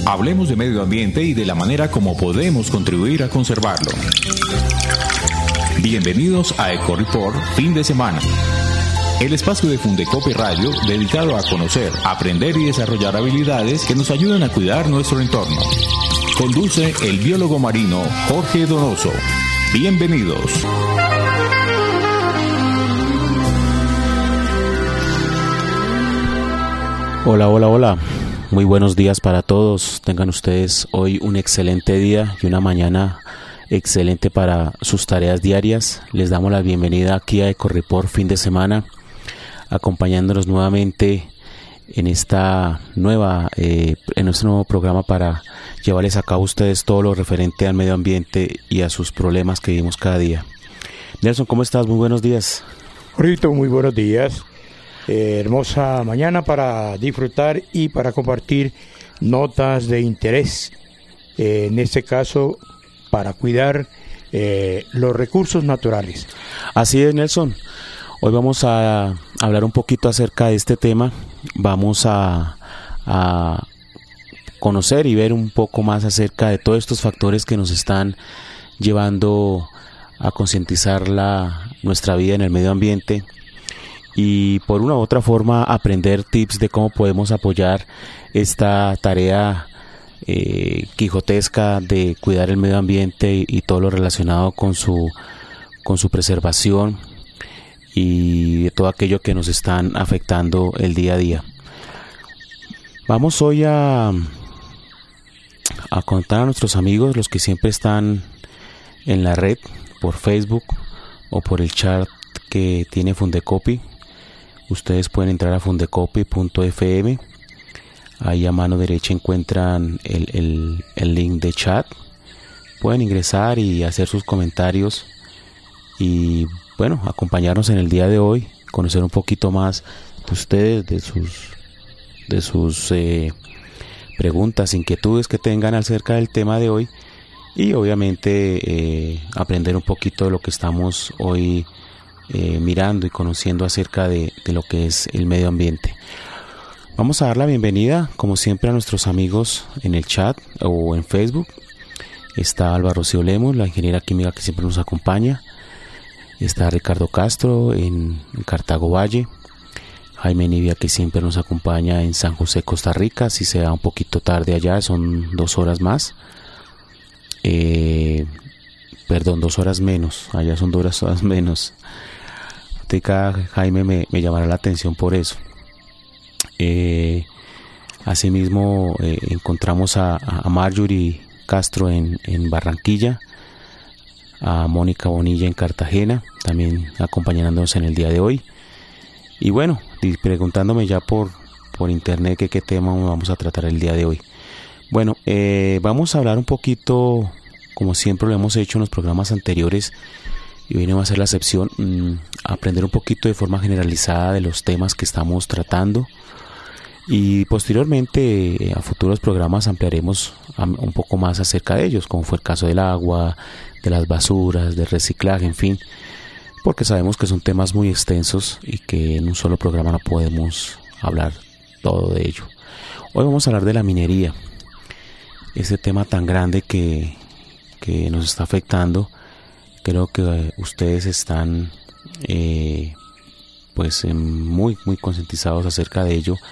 Hablemos de medio ambiente y de la manera como podemos contribuir a conservarlo. Bienvenidos a Eco Report Fin de Semana, el espacio de Fundecopi Radio dedicado a conocer, aprender y desarrollar habilidades que nos ayudan a cuidar nuestro entorno. Conduce el biólogo marino Jorge Donoso. Bienvenidos. Hola. Muy buenos días para todos. Tengan ustedes hoy un excelente día y una mañana excelente para sus tareas diarias. Les damos la bienvenida aquí a Eco Report Fin de Semana, acompañándonos nuevamente en esta en este nuevo programa para llevarles a cabo a ustedes todo lo referente al medio ambiente y a sus problemas que vivimos cada día. Nelson, ¿cómo estás? Muy buenos días. Jorgito, muy buenos días. Hermosa mañana para disfrutar y para compartir notas de interés, en este caso para cuidar los recursos naturales. Así es, Nelson. Hoy vamos a hablar un poquito acerca de este tema. Vamos a conocer y ver un poco más acerca de todos estos factores que nos están llevando a concientizar nuestra vida en el medio ambiente y por una u otra forma aprender tips de cómo podemos apoyar esta tarea quijotesca de cuidar el medio ambiente y todo lo relacionado con su preservación y de todo aquello que nos están afectando el día a día. Vamos hoy a contar a nuestros amigos, los que siempre están en la red, por Facebook o por el chat que tiene Fundecopi. Ustedes pueden entrar a fundecopi.fm. Ahí a mano derecha encuentran el link de chat. Pueden ingresar y hacer sus comentarios y bueno, acompañarnos en el día de hoy, conocer un poquito más de ustedes, de sus preguntas, inquietudes que tengan acerca del tema de hoy y obviamente aprender un poquito de lo que estamos hoy mirando y conociendo acerca de lo que es el medio ambiente. Vamos a dar la bienvenida, como siempre, a nuestros amigos en el chat o en Facebook. Está Alba Rocío Lemos, la ingeniera química que siempre nos acompaña. Está Ricardo Castro en Cartago Valle. Jaime Nivia, que siempre nos acompaña en San José, Costa Rica. Si se da un poquito tarde allá, son 2 horas más. 2 horas menos. Allá son 2 horas menos. Jaime me llamará la atención por eso. Asimismo encontramos a Marjorie Castro en Barranquilla, a Mónica Bonilla en Cartagena, también acompañándonos en el día de hoy. Y bueno, preguntándome ya por internet qué tema vamos a tratar el día de hoy. Bueno, vamos a hablar un poquito, como siempre lo hemos hecho en los programas anteriores, y hoy no va a ser la excepción, aprender un poquito de forma generalizada de los temas que estamos tratando y posteriormente a futuros programas ampliaremos un poco más acerca de ellos, como fue el caso del agua, de las basuras, del reciclaje, en fin, porque sabemos que son temas muy extensos y que en un solo programa no podemos hablar todo de ello. Hoy vamos a hablar de la minería, ese tema tan grande que nos está afectando. Creo que ustedes están muy concientizados acerca de ello.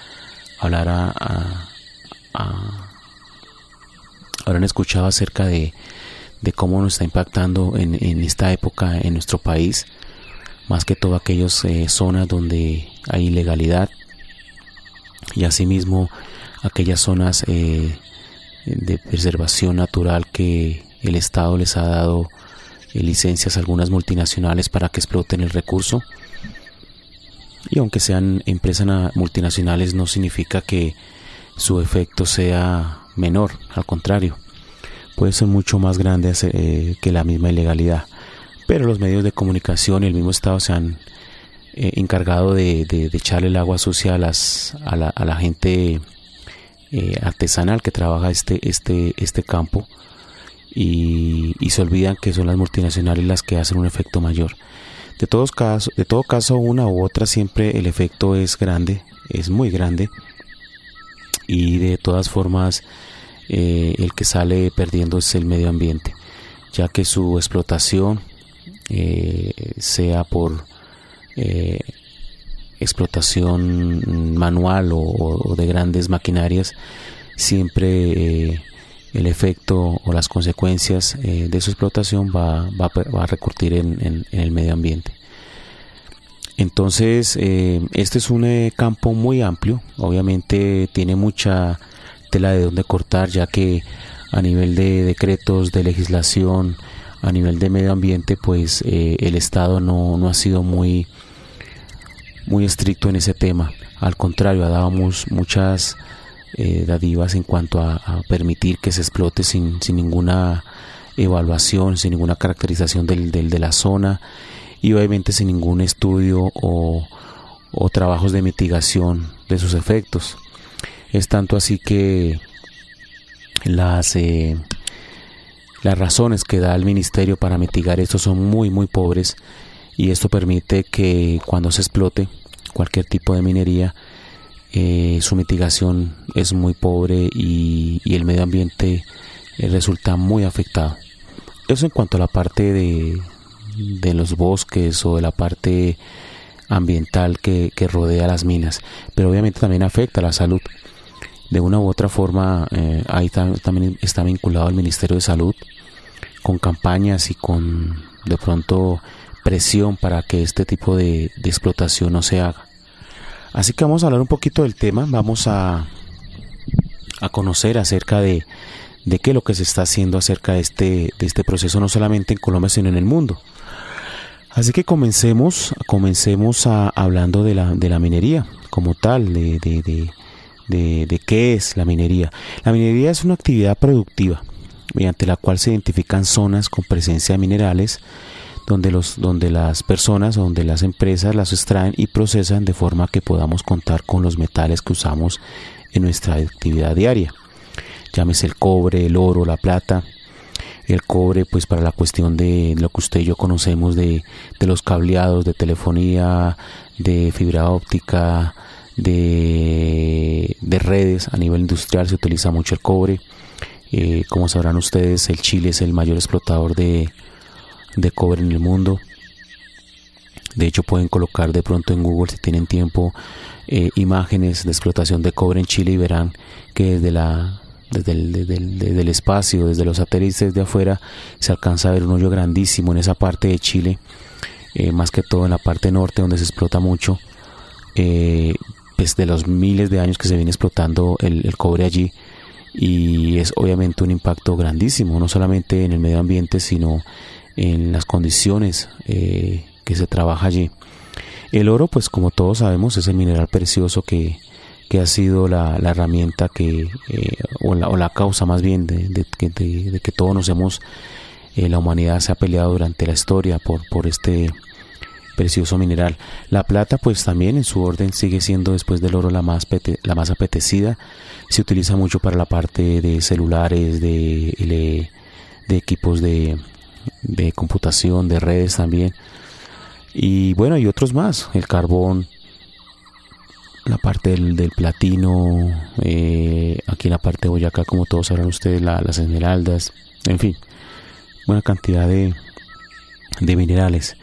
Habrán escuchado acerca de cómo nos está impactando en esta época en nuestro país, más que todo aquellas zonas donde hay ilegalidad y asimismo aquellas zonas de preservación natural que el Estado les ha dado licencias a algunas multinacionales para que exploten el recurso. Y aunque sean empresas multinacionales, no significa que su efecto sea menor, al contrario, puede ser mucho más grande que la misma ilegalidad. Pero los medios de comunicación y el mismo Estado se han encargado de echarle el agua sucia a la gente artesanal que trabaja este campo, y se olvidan que son las multinacionales las que hacen un efecto mayor. De todo caso, una u otra, siempre el efecto es grande, es muy grande, y de todas formas el que sale perdiendo es el medio ambiente, ya que su explotación, sea por explotación manual o de grandes maquinarias, siempre el efecto o las consecuencias de su explotación va a repercutir en el medio ambiente. Entonces, este es un campo muy amplio, obviamente tiene mucha tela de donde cortar, ya que a nivel de decretos, de legislación, a nivel de medio ambiente, pues el Estado no ha sido muy estricto en ese tema. Al contrario, ha dado muchas dádivas en cuanto a permitir que se explote sin ninguna evaluación, sin ninguna caracterización de la zona, y obviamente sin ningún estudio o trabajos de mitigación de sus efectos. Es tanto así que las razones que da el ministerio para mitigar esto son muy pobres, y esto permite que cuando se explote cualquier tipo de minería, su mitigación es muy pobre y el medio ambiente resulta muy afectado. Eso en cuanto a la parte de los bosques o de la parte ambiental que rodea las minas, pero obviamente también afecta a la salud. De una u otra forma, ahí también está vinculado el Ministerio de Salud, con campañas y con de pronto presión para que este tipo de explotación no se haga. Así que vamos a hablar un poquito del tema, vamos a conocer acerca de qué es lo que se está haciendo acerca de este proceso, no solamente en Colombia sino en el mundo. Así que comencemos hablando de la minería como tal, de qué es la minería. La minería es una actividad productiva mediante la cual se identifican zonas con presencia de minerales donde las personas o donde las empresas las extraen y procesan de forma que podamos contar con los metales que usamos en nuestra actividad diaria. Llámese el cobre, el oro, la plata. El cobre, pues para la cuestión de lo que usted y yo conocemos de los cableados, de telefonía, de fibra óptica, de redes a nivel industrial se utiliza mucho el cobre. Como sabrán ustedes, el Chile es el mayor explotador de cobre en el mundo. De hecho, pueden colocar de pronto en Google, si tienen tiempo, imágenes de explotación de cobre en Chile y verán que desde el espacio, desde los satélites de afuera, se alcanza a ver un hoyo grandísimo en esa parte de Chile, más que todo en la parte norte donde se explota mucho, pues de los miles de años que se viene explotando el cobre allí, y es obviamente un impacto grandísimo, no solamente en el medio ambiente, sino en las condiciones que se trabaja allí. El oro, pues como todos sabemos, es el mineral precioso que ha sido la herramienta o la causa más bien de que todos la humanidad se ha peleado durante la historia por este precioso mineral. La plata, pues también en su orden sigue siendo después del oro la más apetecida. Se utiliza mucho para la parte de celulares, de equipos de computación, de redes también, y bueno, y otros más, el carbón, la parte del platino, aquí en la parte de Boyacá, como todos sabrán ustedes, las esmeraldas, en fin, buena cantidad de minerales.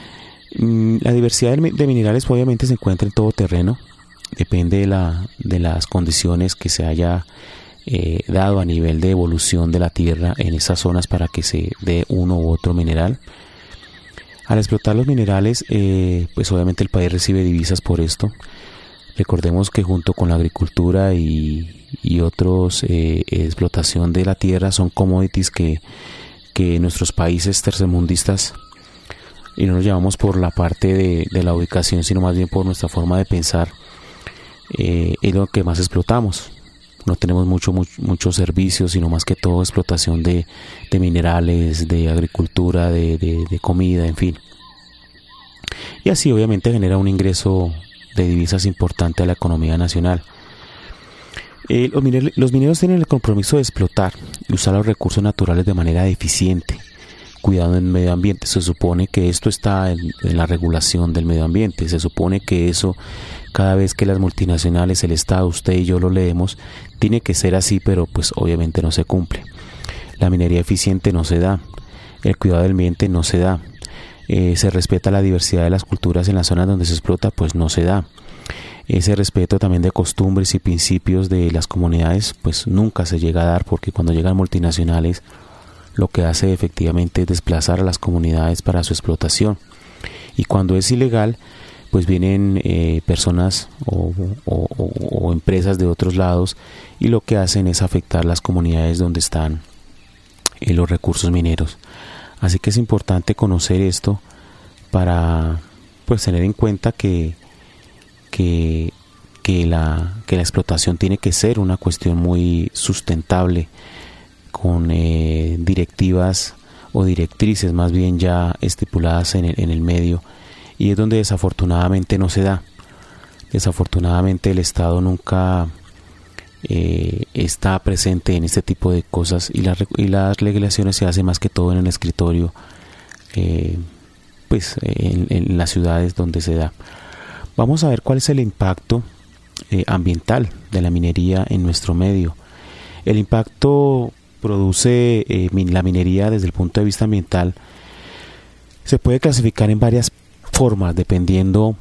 La diversidad de minerales obviamente se encuentra en todo terreno, depende de las condiciones que se haya dado a nivel de evolución de la tierra en esas zonas para que se dé uno u otro mineral. Al explotar los minerales, pues obviamente el país recibe divisas por esto. Recordemos que junto con la agricultura y otros explotación de la tierra son commodities que nuestros países tercermundistas, y no nos llamamos por la parte de la ubicación, sino más bien por nuestra forma de pensar, es lo que más explotamos. No tenemos muchos servicios, sino más que todo explotación de minerales, de agricultura, de comida, en fin. Y así obviamente genera un ingreso de divisas importante a la economía nacional. Los mineros tienen el compromiso de explotar y usar los recursos naturales de manera eficiente, cuidando del medio ambiente. Se supone que esto está en la regulación del medio ambiente. Se supone que eso cada vez que las multinacionales, el Estado, usted y yo lo leemos, tiene que ser así, pero pues obviamente no se cumple. La minería eficiente no se da, el cuidado del ambiente no se da, se respeta la diversidad de las culturas en las zonas donde se explota, pues no se da. Ese respeto también de costumbres y principios de las comunidades, pues nunca se llega a dar, porque cuando llegan multinacionales, lo que hace efectivamente es desplazar a las comunidades para su explotación. Y cuando es ilegal, pues vienen personas o empresas de otros lados y lo que hacen es afectar las comunidades donde están los recursos mineros. Así que es importante conocer esto para pues tener en cuenta que la explotación tiene que ser una cuestión muy sustentable, con directivas o directrices más bien ya estipuladas en el medio, y es donde desafortunadamente no se da. Desafortunadamente el Estado nunca está presente en este tipo de cosas, y las legislaciones se hacen más que todo en el escritorio, pues en las ciudades donde se da. Vamos a ver cuál es el impacto ambiental de la minería en nuestro medio. El impacto produce la minería desde el punto de vista ambiental se puede clasificar en varias formas dependiendo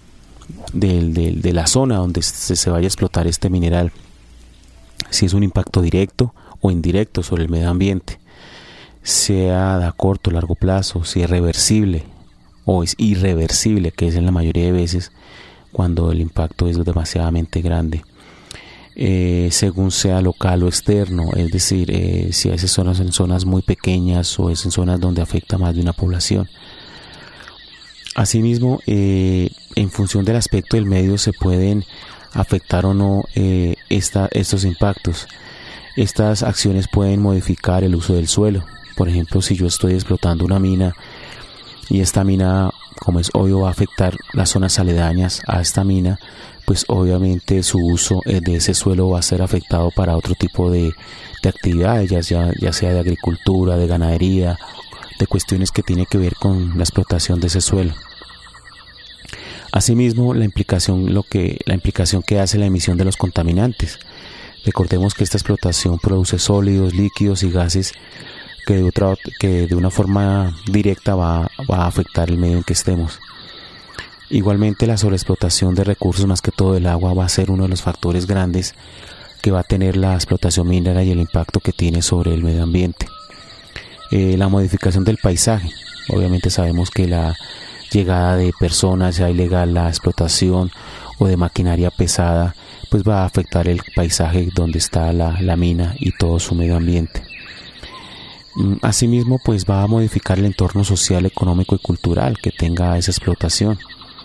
de la zona donde se vaya a explotar este mineral, si es un impacto directo o indirecto sobre el medio ambiente, sea a corto o largo plazo, si es reversible o es irreversible, que es en la mayoría de veces cuando el impacto es demasiadamente grande. Según sea local o externo, es decir, si hay zonas en zonas muy pequeñas o es en zonas donde afecta más de una población. Asimismo, en función del aspecto del medio se pueden afectar o no estos impactos. Estas acciones pueden modificar el uso del suelo. Por ejemplo, si yo estoy explotando una mina y esta mina, como es obvio, va a afectar las zonas aledañas a esta mina, pues obviamente su uso de ese suelo va a ser afectado para otro tipo de actividades, ya sea de agricultura, de ganadería, de cuestiones que tienen que ver con la explotación de ese suelo. Asimismo, la implicación que hace la emisión de los contaminantes. Recordemos que esta explotación produce sólidos, líquidos y gases que de una forma directa va a afectar el medio en que estemos. Igualmente, la sobreexplotación de recursos, más que todo el agua, va a ser uno de los factores grandes que va a tener la explotación minera y el impacto que tiene sobre el medio ambiente. La modificación del paisaje. Obviamente sabemos que la llegada de personas, sea ilegal la explotación o de maquinaria pesada, pues va a afectar el paisaje donde está la mina y todo su medio ambiente. Asimismo, pues va a modificar el entorno social, económico y cultural que tenga esa explotación.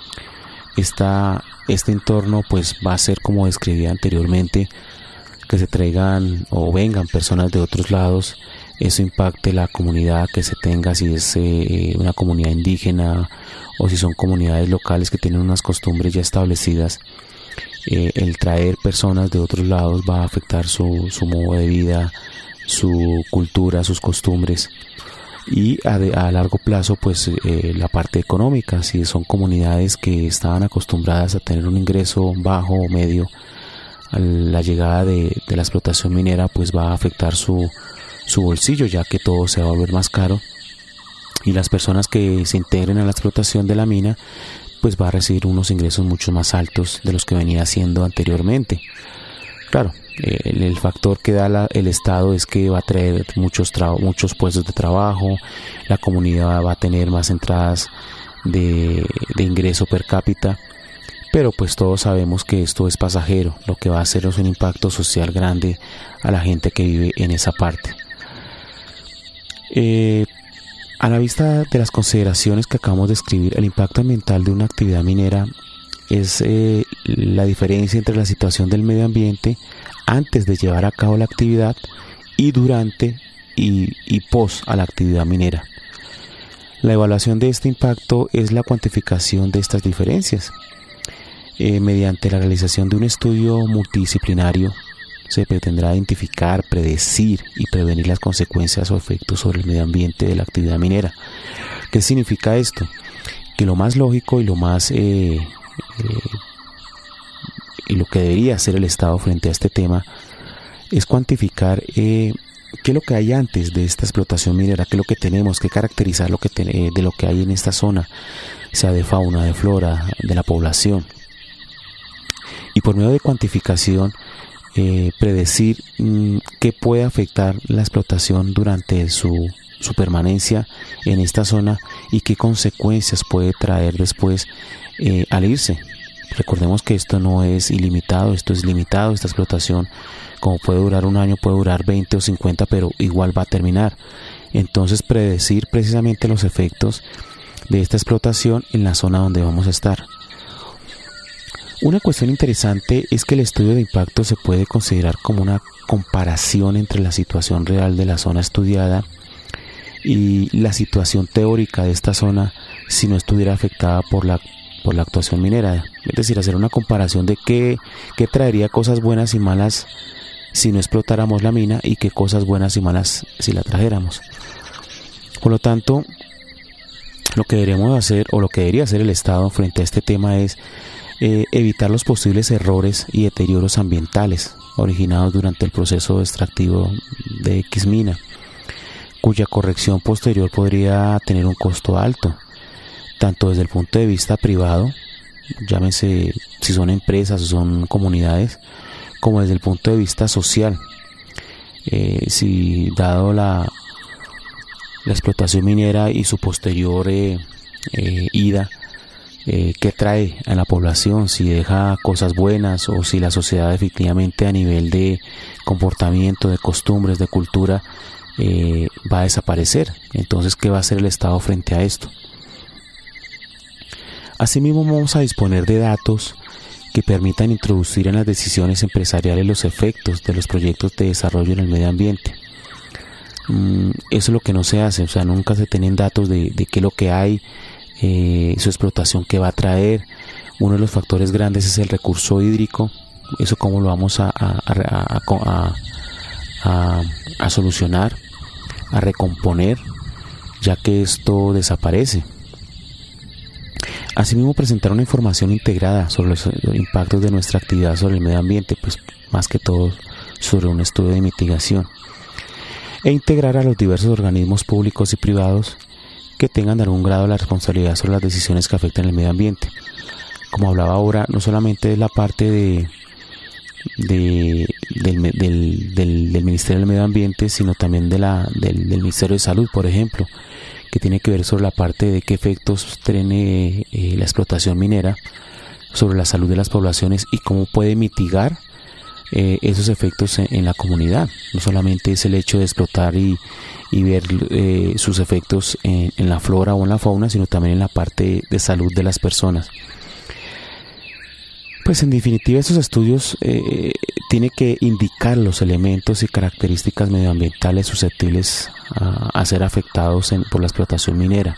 Este entorno pues va a ser, como describí anteriormente, que se traigan o vengan personas de otros lados. Eso impacte la comunidad que se tenga, si es una comunidad indígena o si son comunidades locales que tienen unas costumbres ya establecidas. El traer personas de otros lados va a afectar su modo de vida, su cultura, sus costumbres, y a largo plazo pues la parte económica. Si son comunidades que estaban acostumbradas a tener un ingreso bajo o medio, la llegada de la explotación minera pues va a afectar su bolsillo, ya que todo se va a volver más caro, y las personas que se integren a la explotación de la mina pues va a recibir unos ingresos mucho más altos de los que venía haciendo anteriormente. Claro, el factor que da el Estado es que va a traer muchos puestos de trabajo, la comunidad va a tener más entradas de ingreso per cápita, pero pues todos sabemos que esto es pasajero. Lo que va a hacer es un impacto social grande a la gente que vive en esa parte. A la vista de las consideraciones que acabamos de escribir, el impacto ambiental de una actividad minera es la diferencia entre la situación del medio ambiente antes de llevar a cabo la actividad y durante y post a la actividad minera. La evaluación de este impacto es la cuantificación de estas diferencias. Mediante la realización de un estudio multidisciplinario se pretendrá identificar, predecir y prevenir las consecuencias o efectos sobre el medio ambiente de la actividad minera. ¿Qué significa esto? Que lo más lógico y lo más y lo que debería hacer el Estado frente a este tema es cuantificar qué es lo que hay antes de esta explotación minera, qué es lo que tenemos, qué caracterizar de lo que hay en esta zona, sea de fauna, de flora, de la población. Y por medio de cuantificación, predecir qué puede afectar la explotación durante su permanencia en esta zona y qué consecuencias puede traer después al irse. Recordemos que esto no es ilimitado, esto es limitado. Esta explotación, como puede durar un año, puede durar 20 o 50, pero igual va a terminar. Entonces, predecir precisamente los efectos de esta explotación en la zona donde vamos a estar. Una cuestión interesante es que el estudio de impacto se puede considerar como una comparación entre la situación real de la zona estudiada y la situación teórica de esta zona si no estuviera afectada por la actuación minera. Es decir, hacer una comparación de qué traería cosas buenas y malas si no explotáramos la mina y qué cosas buenas y malas si la trajéramos. Por lo tanto, lo que deberíamos hacer, o lo que debería hacer el Estado frente a este tema, es evitar los posibles errores y deterioros ambientales originados durante el proceso extractivo de X mina, cuya corrección posterior podría tener un costo alto, tanto desde el punto de vista privado, llámese si son empresas o son comunidades, como desde el punto de vista social. Si dado la explotación minera y su posterior ida, qué trae a la población, si deja cosas buenas o si la sociedad efectivamente a nivel de comportamiento, de costumbres, de cultura va a desaparecer. Entonces, ¿qué va a hacer el Estado frente a esto? Asimismo, vamos a disponer de datos que permitan introducir en las decisiones empresariales los efectos de los proyectos de desarrollo en el medio ambiente. Eso es lo que no se hace, o sea, nunca se tienen datos de qué es lo que hay, su explotación que va a traer. Uno de los factores grandes es el recurso hídrico. Eso cómo lo vamos a solucionar, a recomponer, ya que esto desaparece. Asimismo, presentar una información integrada sobre los impactos de nuestra actividad sobre el medio ambiente, pues más que todo sobre un estudio de mitigación, e integrar a los diversos organismos públicos y privados que tengan de algún grado la responsabilidad sobre las decisiones que afectan el medio ambiente. Como hablaba ahora, no solamente es la parte del Ministerio del Medio Ambiente, sino también del Ministerio de Salud, por ejemplo, que tiene que ver sobre la parte de qué efectos tiene la explotación minera sobre la salud de las poblaciones y cómo puede mitigar esos efectos en la comunidad. No solamente es el hecho de explotar y ver sus efectos en la flora o en la fauna, sino también en la parte de salud de las personas. Pues en definitiva, estos estudios tienen que indicar los elementos y características medioambientales susceptibles a ser afectados por la explotación minera,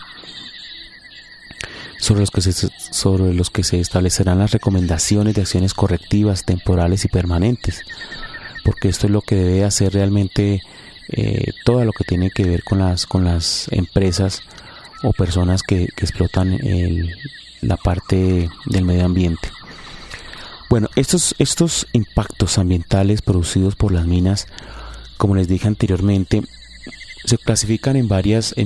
sobre los que se establecerán las recomendaciones de acciones correctivas, temporales y permanentes, porque esto es lo que debe hacer realmente todo lo que tiene que ver con las empresas o personas que explotan la parte del medio ambiente. Bueno, estos impactos ambientales producidos por las minas, como les dije anteriormente, se clasifican en varias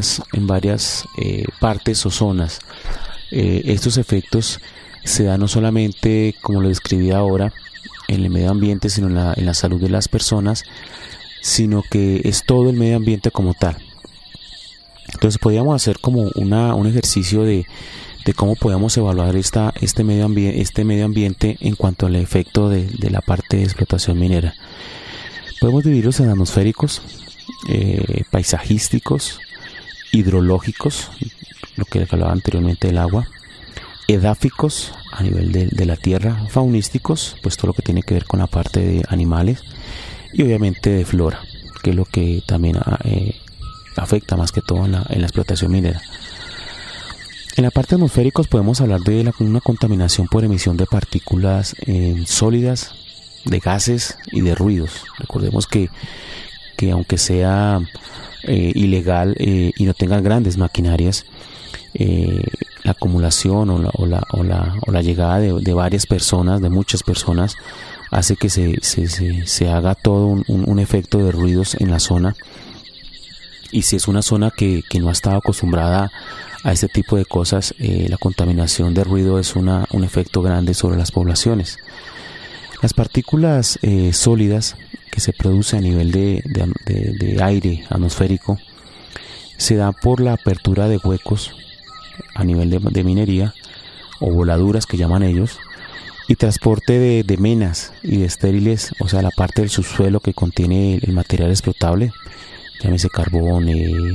partes o zonas. Estos efectos se dan no solamente, como lo describí ahora, en el medio ambiente, sino en la salud de las personas, sino que es todo el medio ambiente como tal. Entonces podríamos hacer como un ejercicio de cómo podemos evaluar este medio ambiente en cuanto al efecto de la parte de explotación minera. Podemos dividirlos en atmosféricos, paisajísticos, hidrológicos, lo que les hablaba anteriormente del agua, edáficos a nivel de la tierra, faunísticos, pues todo lo que tiene que ver con la parte de animales, y obviamente de flora, que es lo que también afecta más que todo en la explotación minera. En la parte atmosféricos podemos hablar de una contaminación por emisión de partículas sólidas, de gases y de ruidos. Recordemos que aunque sea ilegal y no tengan grandes maquinarias, acumulación o la llegada de varias personas, de muchas personas, hace que se haga todo un efecto de ruidos en la zona. Y si es una zona que no ha estado acostumbrada a este tipo de cosas, la contaminación de ruido es un efecto grande sobre las poblaciones. Las partículas sólidas que se producen a nivel de aire atmosférico se da por la apertura de huecos a nivel de minería o voladuras que llaman ellos, y transporte de menas y de estériles, o sea, la parte del subsuelo que contiene el material explotable, llámese carbón,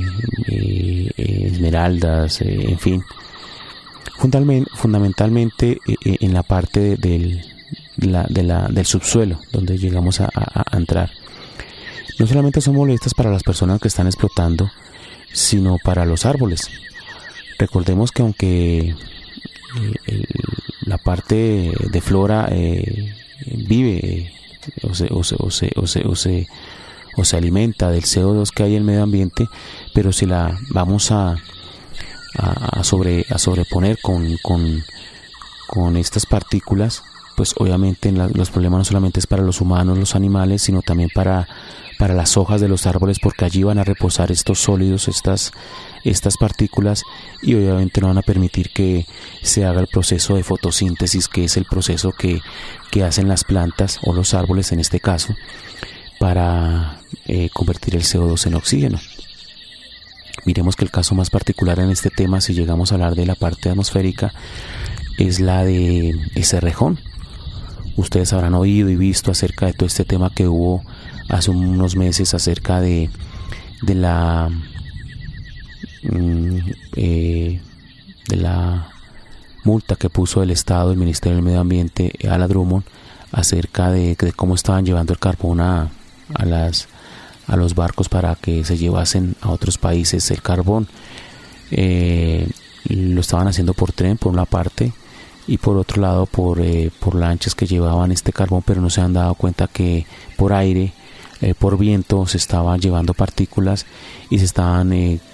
esmeraldas, en fin, fundamentalmente en la parte del subsuelo donde llegamos a entrar. No solamente son molestas para las personas que están explotando, sino para los árboles. Recordemos que aunque la parte de flora vive o se alimenta del CO2 que hay en el medio ambiente, pero si la vamos a sobreponer con estas partículas, pues obviamente los problemas no solamente es para los humanos, los animales, sino también para las hojas de los árboles, porque allí van a reposar estos sólidos, estas partículas, y obviamente no van a permitir que se haga el proceso de fotosíntesis, que es el proceso que hacen las plantas o los árboles en este caso, para convertir el CO2 en oxígeno. Miremos que el caso más particular en este tema, si llegamos a hablar de la parte atmosférica, es la de Cerrejón. Ustedes habrán oído y visto acerca de todo este tema que hubo hace unos meses acerca de la multa que puso el Estado, el Ministerio del Medio Ambiente, a la Drummond, acerca de cómo estaban llevando el carbón a los barcos para que se llevasen a otros países el carbón. Lo estaban haciendo por tren por una parte, y por otro lado por lanchas que llevaban este carbón, pero no se han dado cuenta que por aire, por viento, se estaban llevando partículas y se estaban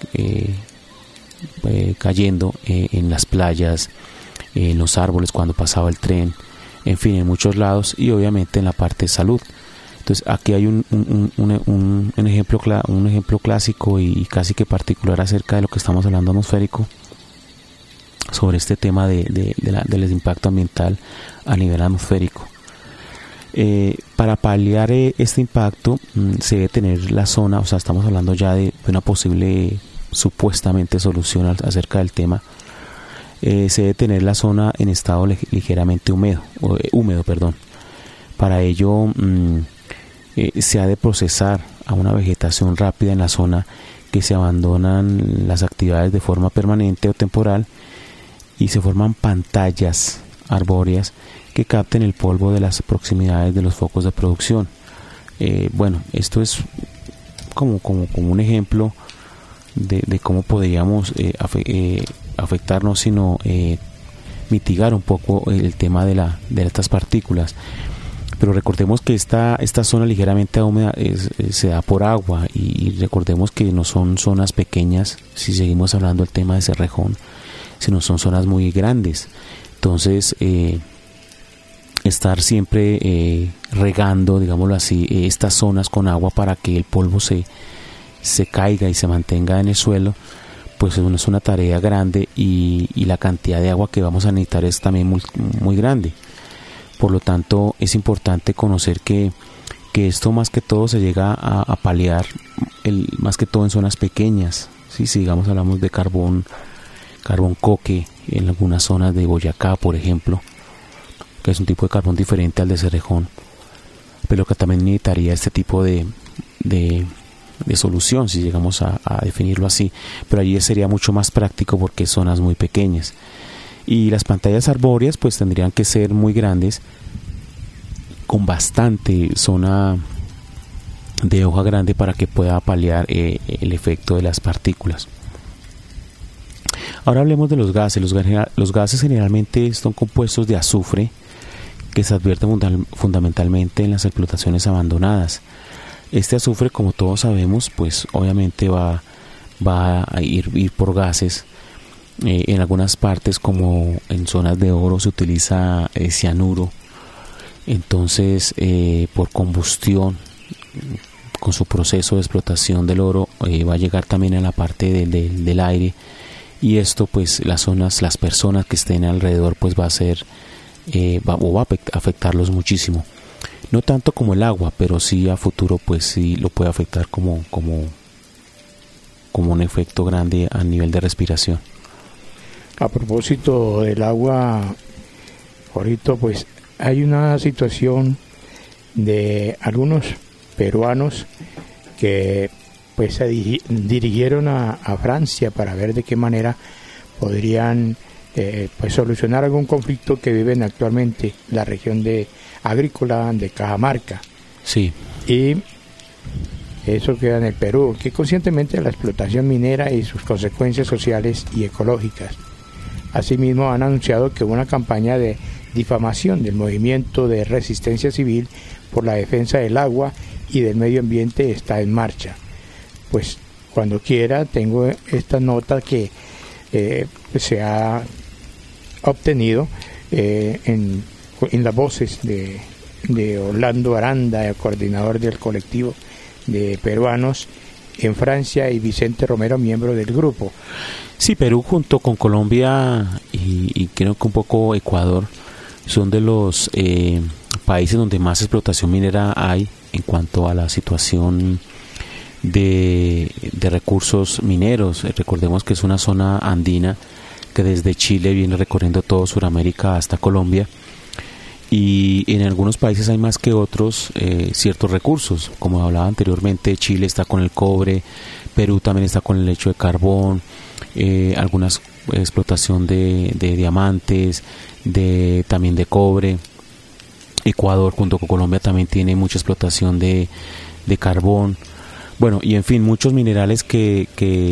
cayendo en las playas, en los árboles cuando pasaba el tren, en fin, en muchos lados, y obviamente en la parte de salud. Entonces aquí hay un ejemplo clásico y casi que particular acerca de lo que estamos hablando atmosférico, sobre este tema del impacto ambiental a nivel atmosférico. Para paliar este impacto se debe tener la zona, o sea, estamos hablando ya de una posible supuestamente solución acerca del tema. Se debe tener la zona en estado ligeramente húmedo. Para ello se ha de procesar a una vegetación rápida en la zona, que se abandonan las actividades de forma permanente o temporal, y se forman pantallas arbóreas que capten el polvo de las proximidades de los focos de producción. Bueno, esto es como un ejemplo de cómo podríamos afectarnos, sino mitigar un poco el tema de estas partículas. Pero recordemos que esta zona ligeramente húmeda se da por agua, y recordemos que no son zonas pequeñas, si seguimos hablando del tema de Cerrejón, sino son zonas muy grandes. Entonces estar siempre regando, digámoslo así, estas zonas con agua para que el polvo se caiga y se mantenga en el suelo, pues es una tarea grande, y la cantidad de agua que vamos a necesitar es también muy, muy grande. Por lo tanto, es importante conocer que esto más que todo se llega a paliar más que todo en zonas pequeñas. ¿Sí? Si digamos hablamos de carbón coque en algunas zonas de Boyacá, por ejemplo, que es un tipo de carbón diferente al de Cerrejón, pero que también necesitaría este tipo de solución, si llegamos a definirlo así. Pero allí sería mucho más práctico porque son zonas muy pequeñas. Y las pantallas arbóreas pues tendrían que ser muy grandes, con bastante zona de hoja grande, para que pueda paliar el efecto de las partículas. Ahora hablemos de los gases. Los gases generalmente son compuestos de azufre, que se advierten fundamentalmente en las explotaciones abandonadas. Este azufre, como todos sabemos, pues obviamente va a ir por gases, En algunas partes, como en zonas de oro, se utiliza cianuro. Entonces, por combustión, con su proceso de explotación del oro, va a llegar también a la parte del aire, y esto, pues, las personas que estén alrededor, pues va a ser va a afectarlos muchísimo. No tanto como el agua, pero sí a futuro, pues sí lo puede afectar como un efecto grande a nivel de respiración. A propósito del agua, ahorita pues hay una situación de algunos peruanos que pues se dirigieron a Francia para ver de qué manera podrían pues solucionar algún conflicto que viven actualmente la región agrícola de Cajamarca. Sí. Y eso queda en el Perú, que conscientemente la explotación minera y sus consecuencias sociales y ecológicas. Asimismo, han anunciado que una campaña de difamación del movimiento de resistencia civil por la defensa del agua y del medio ambiente está en marcha. Pues cuando quiera tengo esta nota que se ha obtenido en las voces de Orlando Aranda, el coordinador del colectivo de peruanos en Francia, y Vicente Romero, miembro del grupo. Sí, Perú junto con Colombia y creo que un poco Ecuador son de los países donde más explotación minera hay en cuanto a la situación de recursos mineros. Recordemos que es una zona andina que desde Chile viene recorriendo todo Sudamérica hasta Colombia, y en algunos países hay más que otros ciertos recursos. Como hablaba anteriormente, Chile está con el cobre, Perú también está con el lecho de carbón, algunas explotación de diamantes, también de cobre. Ecuador junto con Colombia también tiene mucha explotación de carbón. Bueno, y en fin, muchos minerales que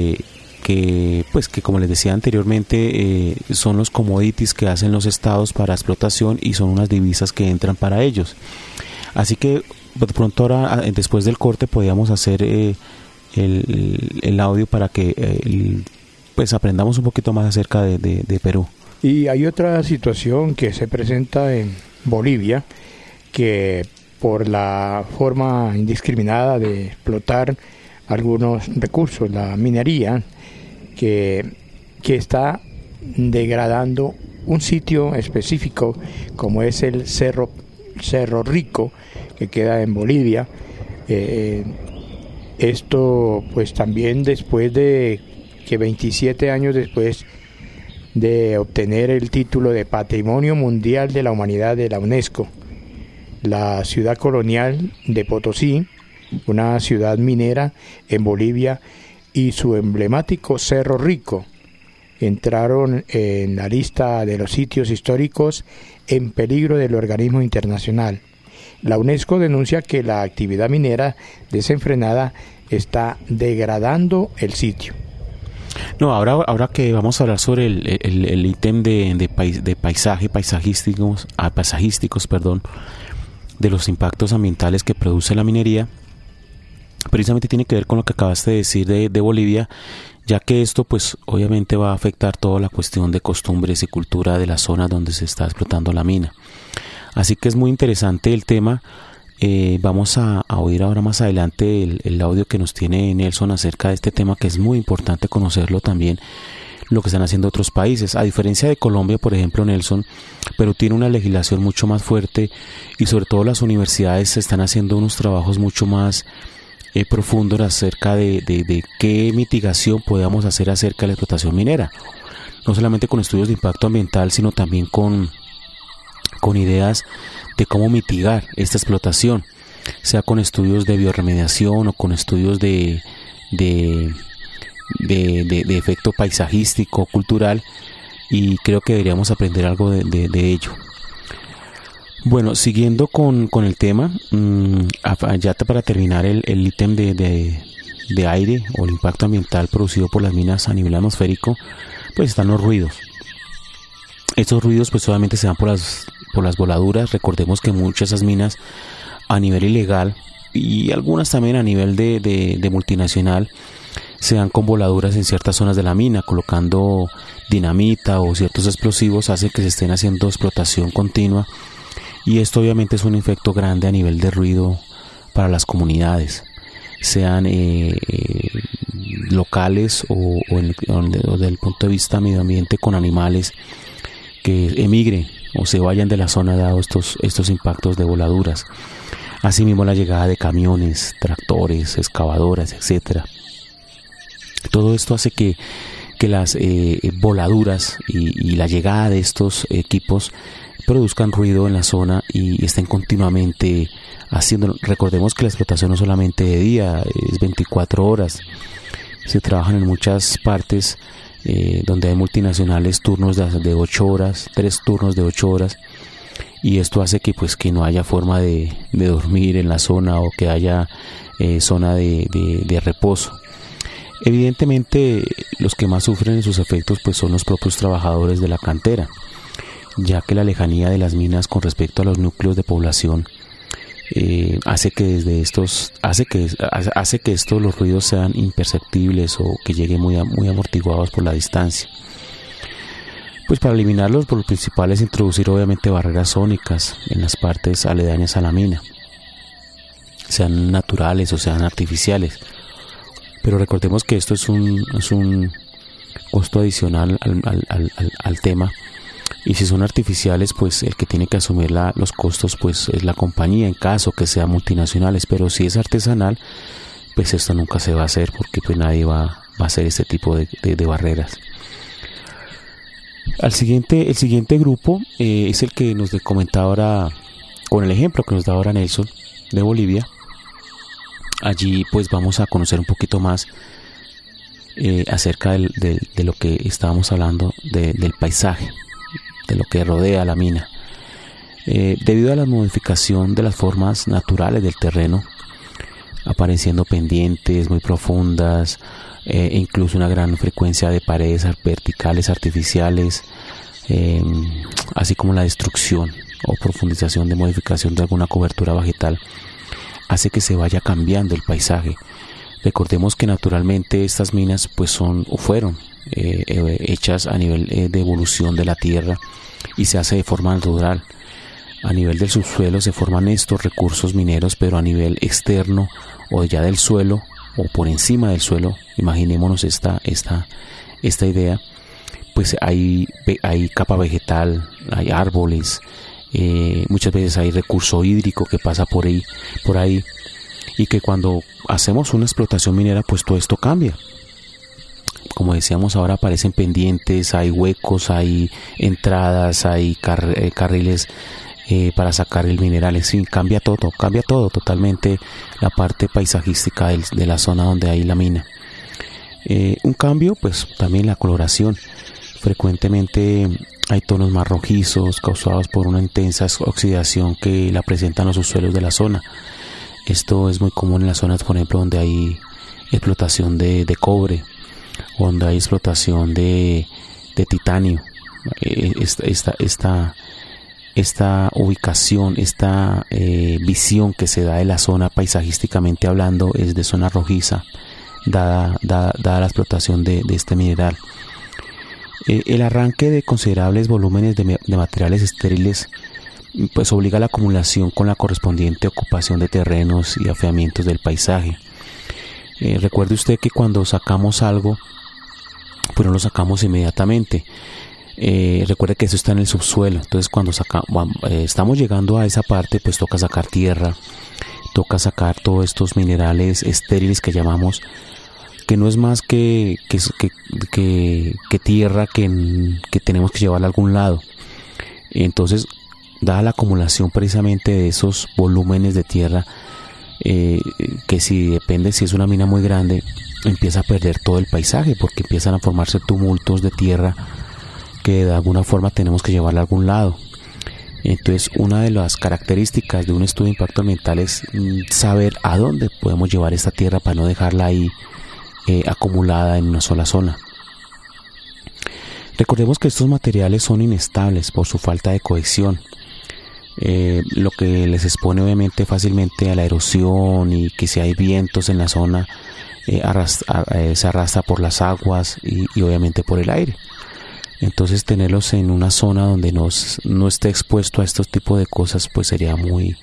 como les decía anteriormente, son los commodities que hacen los estados para explotación, y son unas divisas que entran para ellos. Así que de pronto ahora, después del corte, podíamos hacer el audio para que pues aprendamos un poquito más acerca de Perú. Y hay otra situación que se presenta en Bolivia, que por la forma indiscriminada de explotar algunos recursos, la minería, que está degradando un sitio específico como es el Cerro Rico, que queda en Bolivia. Esto pues también después de que 27 años después de obtener el título de Patrimonio Mundial de la Humanidad de la UNESCO, la ciudad colonial de Potosí, una ciudad minera en Bolivia, y su emblemático Cerro Rico entraron en la lista de los sitios históricos en peligro del organismo internacional. La UNESCO denuncia que la actividad minera desenfrenada está degradando el sitio. No, ahora que vamos a hablar sobre el ítem de paisajísticos, de los impactos ambientales que produce la minería, precisamente tiene que ver con lo que acabaste de decir de Bolivia, ya que esto pues obviamente va a afectar toda la cuestión de costumbres y cultura de la zona donde se está explotando la mina. Así que es muy interesante el tema. Vamos a oír ahora más adelante el audio que nos tiene Nelson acerca de este tema, que es muy importante conocerlo también, lo que están haciendo otros países. A diferencia de Colombia, por ejemplo, Nelson, Perú tiene una legislación mucho más fuerte, y sobre todo las universidades están haciendo unos trabajos mucho más profundos acerca de qué mitigación podamos hacer acerca de la explotación minera, no solamente con estudios de impacto ambiental, sino también con ideas de cómo mitigar esta explotación, sea con estudios de biorremediación o con estudios de efecto paisajístico, cultural, y creo que deberíamos aprender algo de ello. Bueno, siguiendo con el tema, ya para terminar el ítem de aire o el impacto ambiental producido por las minas a nivel atmosférico, pues están los ruidos. Estos ruidos pues solamente se dan por las voladuras. Recordemos que muchas de esas minas a nivel ilegal, y algunas también a nivel de multinacional, se dan con voladuras en ciertas zonas de la mina, colocando dinamita o ciertos explosivos, hace que se estén haciendo explotación continua, y esto obviamente es un efecto grande a nivel de ruido para las comunidades, sean locales o desde el punto de vista medio ambiente, con animales que emigren o se vayan de la zona dado estos impactos de voladuras. Asimismo, la llegada de camiones, tractores, excavadoras, etcétera. Todo esto hace que las voladuras y la llegada de estos equipos produzcan ruido en la zona y estén continuamente haciendo. Recordemos que la explotación no solamente de día, es 24 horas. Se trabajan en muchas partes donde hay multinacionales, turnos de 8 horas, 3 turnos de 8 horas. Y esto hace que no haya forma de dormir en la zona, o que haya zona de reposo. Evidentemente, los que más sufren en sus efectos son los propios trabajadores de la cantera, ya que la lejanía de las minas con respecto a los núcleos de población hace que los ruidos sean imperceptibles o que lleguen muy amortiguados por la distancia. Pues para eliminarlos, lo principal es introducir obviamente barreras sónicas en las partes aledañas a la mina, sean naturales o sean artificiales. Pero recordemos que esto es un costo adicional al tema, y si son artificiales, el que tiene que asumir los costos es la compañía, en caso que sean multinacionales. Pero si es artesanal, esto nunca se va a hacer, porque nadie va a hacer este tipo de barreras. El siguiente grupo es el que nos comentaba ahora, con el ejemplo que nos da ahora Nelson de Bolivia. Allí vamos a conocer un poquito más acerca de lo que estábamos hablando, del paisaje, de lo que rodea la mina. Debido a la modificación de las formas naturales del terreno, apareciendo pendientes muy profundas, incluso una gran frecuencia de paredes verticales artificiales, así como la destrucción o profundización de modificación de alguna cobertura vegetal, hace que se vaya cambiando el paisaje. Recordemos que naturalmente estas minas fueron hechas a nivel de evolución de la tierra, y se hace de forma natural. A nivel del subsuelo se forman estos recursos mineros, pero a nivel externo o ya del suelo o por encima del suelo, imaginémonos esta idea, hay capa vegetal, hay árboles, muchas veces hay recurso hídrico que pasa por ahí, y que cuando hacemos una explotación minera, todo esto cambia. Como decíamos, ahora aparecen pendientes, hay huecos, hay entradas, hay carriles para sacar el mineral. En fin, cambia todo totalmente la parte paisajística de la zona donde hay la mina. Un cambio, también la coloración. Frecuentemente hay tonos más rojizos, causados por una intensa oxidación que la presentan los subsuelos de la zona. Esto es muy común en las zonas, por ejemplo, donde hay explotación de cobre, o donde hay explotación de titanio. Esta ubicación, esta visión que se da de la zona paisajísticamente hablando, es de zona rojiza, dada la explotación de este mineral. El arranque de considerables volúmenes de materiales estériles obliga a la acumulación con la correspondiente ocupación de terrenos y afeamientos del paisaje. Recuerde usted que cuando sacamos algo, no lo sacamos inmediatamente. Recuerde que eso está en el subsuelo. Entonces cuando estamos llegando a esa parte, toca sacar tierra, toca sacar todos estos minerales estériles que llamamos, que no es más que tierra que tenemos que llevar a algún lado. Entonces, dada la acumulación precisamente de esos volúmenes de tierra, que si es una mina muy grande, empieza a perder todo el paisaje, porque empiezan a formarse tumultos de tierra que de alguna forma tenemos que llevarla a algún lado. Entonces, una de las características de un estudio de impacto ambiental es saber a dónde podemos llevar esta tierra para no dejarla ahí acumulada en una sola zona. Recordemos que estos materiales son inestables por su falta de cohesión, lo que les expone obviamente fácilmente a la erosión, y que si hay vientos en la zona, se arrastra por las aguas y obviamente por el aire. Entonces tenerlos en una zona donde no esté expuesto a estos tipos de cosas pues sería muy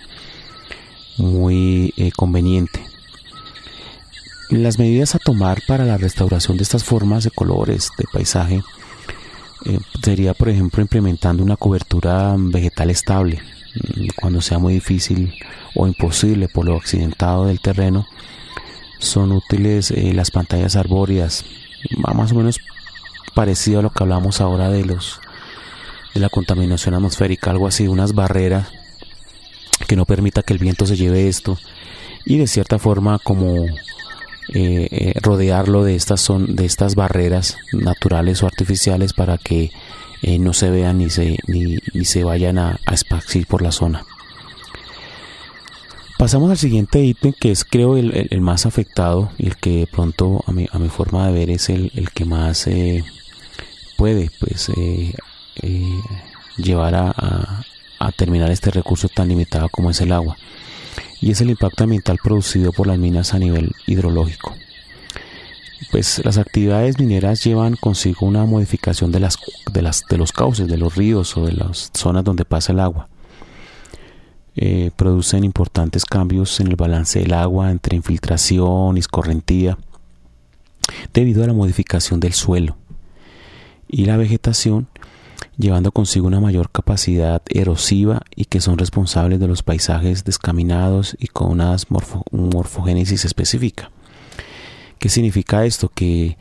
conveniente. Las medidas a tomar para la restauración de estas formas de colores de paisaje sería, por ejemplo, implementando una cobertura vegetal estable. Cuando sea muy difícil o imposible por lo accidentado del terreno, son útiles las pantallas arbóreas, más o menos parecido a lo que hablamos ahora de la contaminación atmosférica, algo así, unas barreras que no permita que el viento se lleve esto, y de cierta forma como rodearlo de estas barreras naturales o artificiales para que no se vean ni se vayan a esparcir por la zona. Pasamos al siguiente ítem, que es, creo, el más afectado, y el que de pronto a mi forma de ver es el que más puede pues llevar a terminar este recurso tan limitado como es el agua, y es el impacto ambiental producido por las minas a nivel hidrológico. Pues las actividades mineras llevan consigo una modificación de los cauces, de los ríos o de las zonas donde pasa el agua. Producen importantes cambios en el balance del agua entre infiltración y escorrentía debido a la modificación del suelo y la vegetación, llevando consigo una mayor capacidad erosiva y que son responsables de los paisajes descaminados y con una morfogénesis específica. ¿Qué significa esto? Que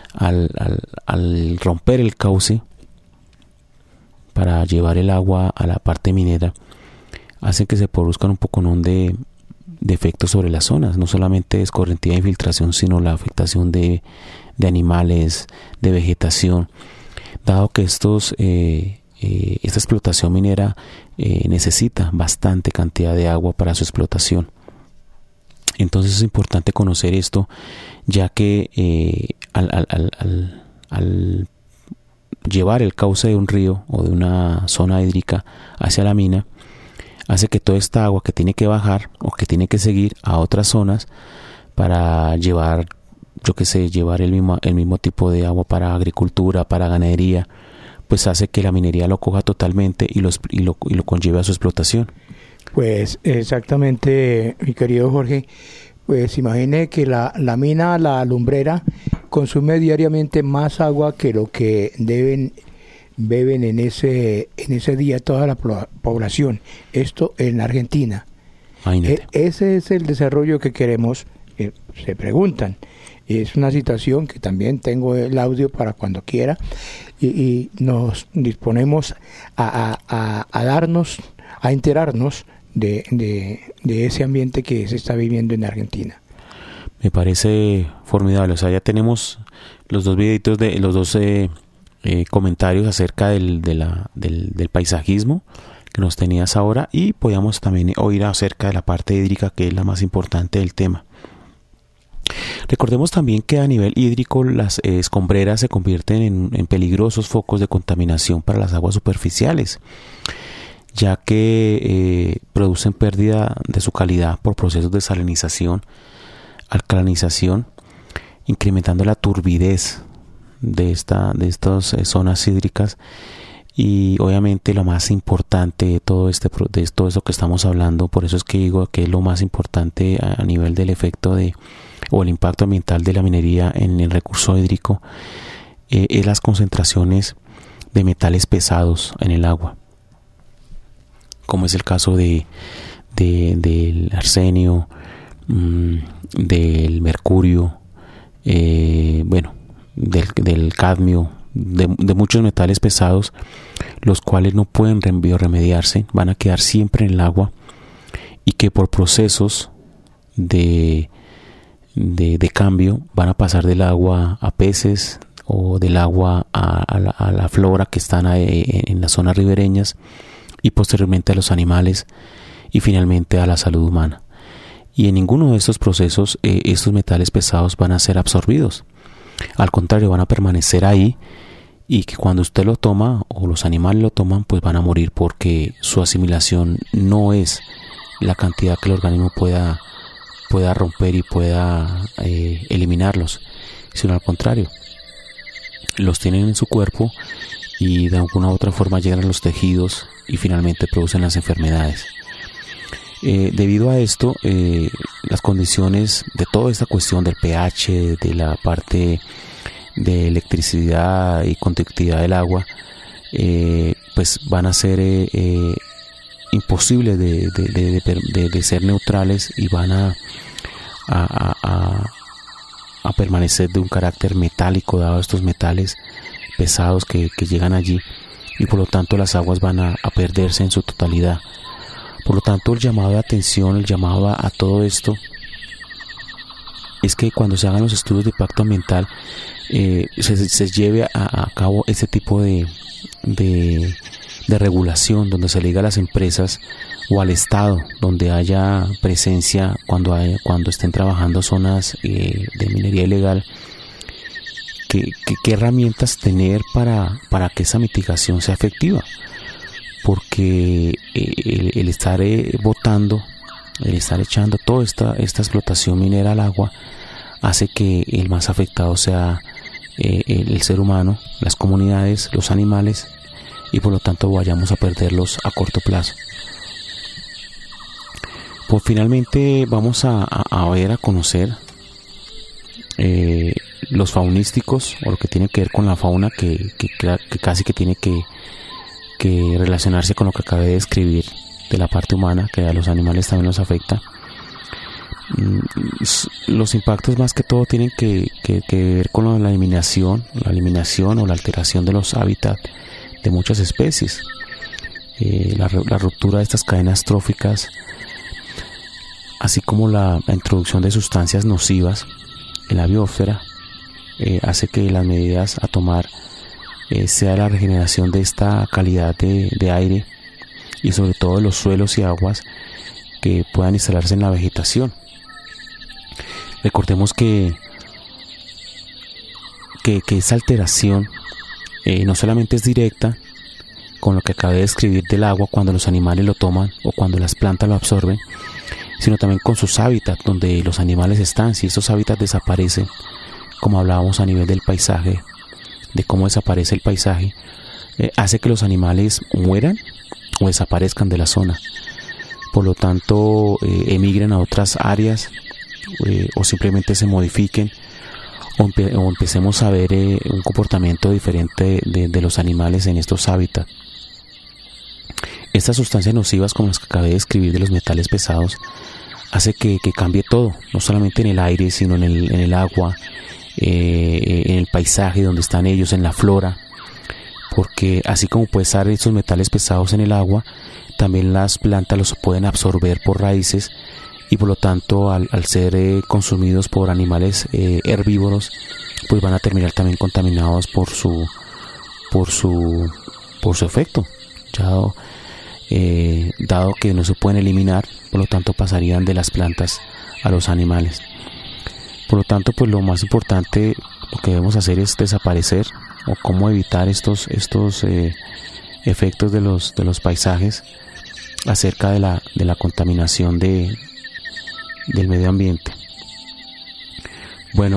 al romper el cauce para llevar el agua a la parte minera, hacen que se produzcan un poconón de efectos sobre las zonas, no solamente escorrentía e infiltración, sino la afectación de animales, de vegetación, dado que esta explotación minera necesita bastante cantidad de agua para su explotación. Entonces es importante conocer esto, ya que al llevar el cauce de un río o de una zona hídrica hacia la mina, hace que toda esta agua que tiene que bajar o que tiene que seguir a otras zonas para llevar, llevar el mismo tipo de agua para agricultura, para ganadería, pues hace que la minería lo coja totalmente y lo conlleve a su explotación. Pues exactamente, mi querido Jorge. Pues imagine que la mina, la lumbrera, consume diariamente más agua que lo que beben en ese día toda la población. Esto en Argentina. Ese es el desarrollo que queremos. Se preguntan. Es una situación que también tengo el audio para cuando quiera, y nos disponemos a enterarnos de ese ambiente que se está viviendo en Argentina. Me parece formidable. O sea, ya tenemos los dos videitos de los dos comentarios acerca del paisajismo que nos tenías ahora, y podíamos también oír acerca de la parte hídrica, que es la más importante del tema. Recordemos también que a nivel hídrico las escombreras se convierten en peligrosos focos de contaminación para las aguas superficiales, ya que producen pérdida de su calidad por procesos de salinización, alcalinización, incrementando la turbidez de estas zonas hídricas. Y obviamente lo más importante de todo esto que estamos hablando, por eso es que digo que es lo más importante a nivel del efecto o el impacto ambiental de la minería en el recurso hídrico, es las concentraciones de metales pesados en el agua, como es el caso del arsenio, del mercurio, del cadmio, de muchos metales pesados, los cuales no pueden bioremediarse, van a quedar siempre en el agua, y que por procesos de cambio van a pasar del agua a peces, o del agua a la flora que están en las zonas ribereñas, y posteriormente a los animales, y finalmente a la salud humana. Y en ninguno de estos procesos estos metales pesados van a ser absorbidos. Al contrario, van a permanecer ahí, y que cuando usted lo toma o los animales lo toman, pues van a morir, porque su asimilación no es la cantidad que el organismo pueda pueda romper y pueda eliminarlos, sino al contrario, los tienen en su cuerpo y de alguna u otra forma llegan a los tejidos y finalmente producen las enfermedades. Debido a esto, las condiciones de toda esta cuestión del pH, de la parte de electricidad y conductividad del agua, pues van a ser imposibles de ser neutrales y van a permanecer de un carácter metálico, dado estos metales pesados que llegan allí, y por lo tanto las aguas van a perderse en su totalidad. Por lo tanto, el llamado de atención, el llamado a todo esto, es que cuando se hagan los estudios de impacto ambiental se lleve a cabo ese tipo de regulación, donde se le diga a las empresas o al Estado, donde haya presencia cuando estén trabajando zonas de minería ilegal, qué herramientas tener para que esa mitigación sea efectiva. Porque el estar botando, el estar echando toda esta explotación minera al agua, hace que el más afectado sea el ser humano, las comunidades, los animales, y por lo tanto vayamos a perderlos a corto plazo. Pues finalmente vamos a conocer los faunísticos, o lo que tiene que ver con la fauna, que casi que tiene que relacionarse con lo que acabé de describir de la parte humana, que a los animales también los afecta. Los impactos más que todo tienen que ver con la eliminación o la alteración de los hábitats de muchas especies, la ruptura de estas cadenas tróficas, así como la introducción de sustancias nocivas en la biosfera, hace que las medidas a tomar sea la regeneración de esta calidad de aire y sobre todo de los suelos y aguas que puedan instalarse en la vegetación. Recordemos que esa alteración no solamente es directa con lo que acabé de describir del agua cuando los animales lo toman o cuando las plantas lo absorben, sino también con sus hábitats donde los animales están. Si estos hábitats desaparecen, como hablábamos a nivel del paisaje, de cómo desaparece el paisaje, hace que los animales mueran o desaparezcan de la zona. Por lo tanto, emigren a otras áreas o simplemente se modifiquen o empecemos a ver un comportamiento diferente de los animales en estos hábitats. Estas sustancias nocivas, como las que acabé de describir de los metales pesados, hace que cambie todo, no solamente en el aire, sino en el agua, en el paisaje donde están ellos, en la flora, porque así como puede estar estos metales pesados en el agua, también las plantas los pueden absorber por raíces y por lo tanto al ser consumidos por animales herbívoros, pues van a terminar también contaminados por su efecto, dado que no se pueden eliminar, por lo tanto pasarían de las plantas a los animales. Por lo tanto, pues lo más importante, lo que debemos hacer es desaparecer o cómo evitar estos efectos de los paisajes acerca de la contaminación del medio ambiente. Bueno,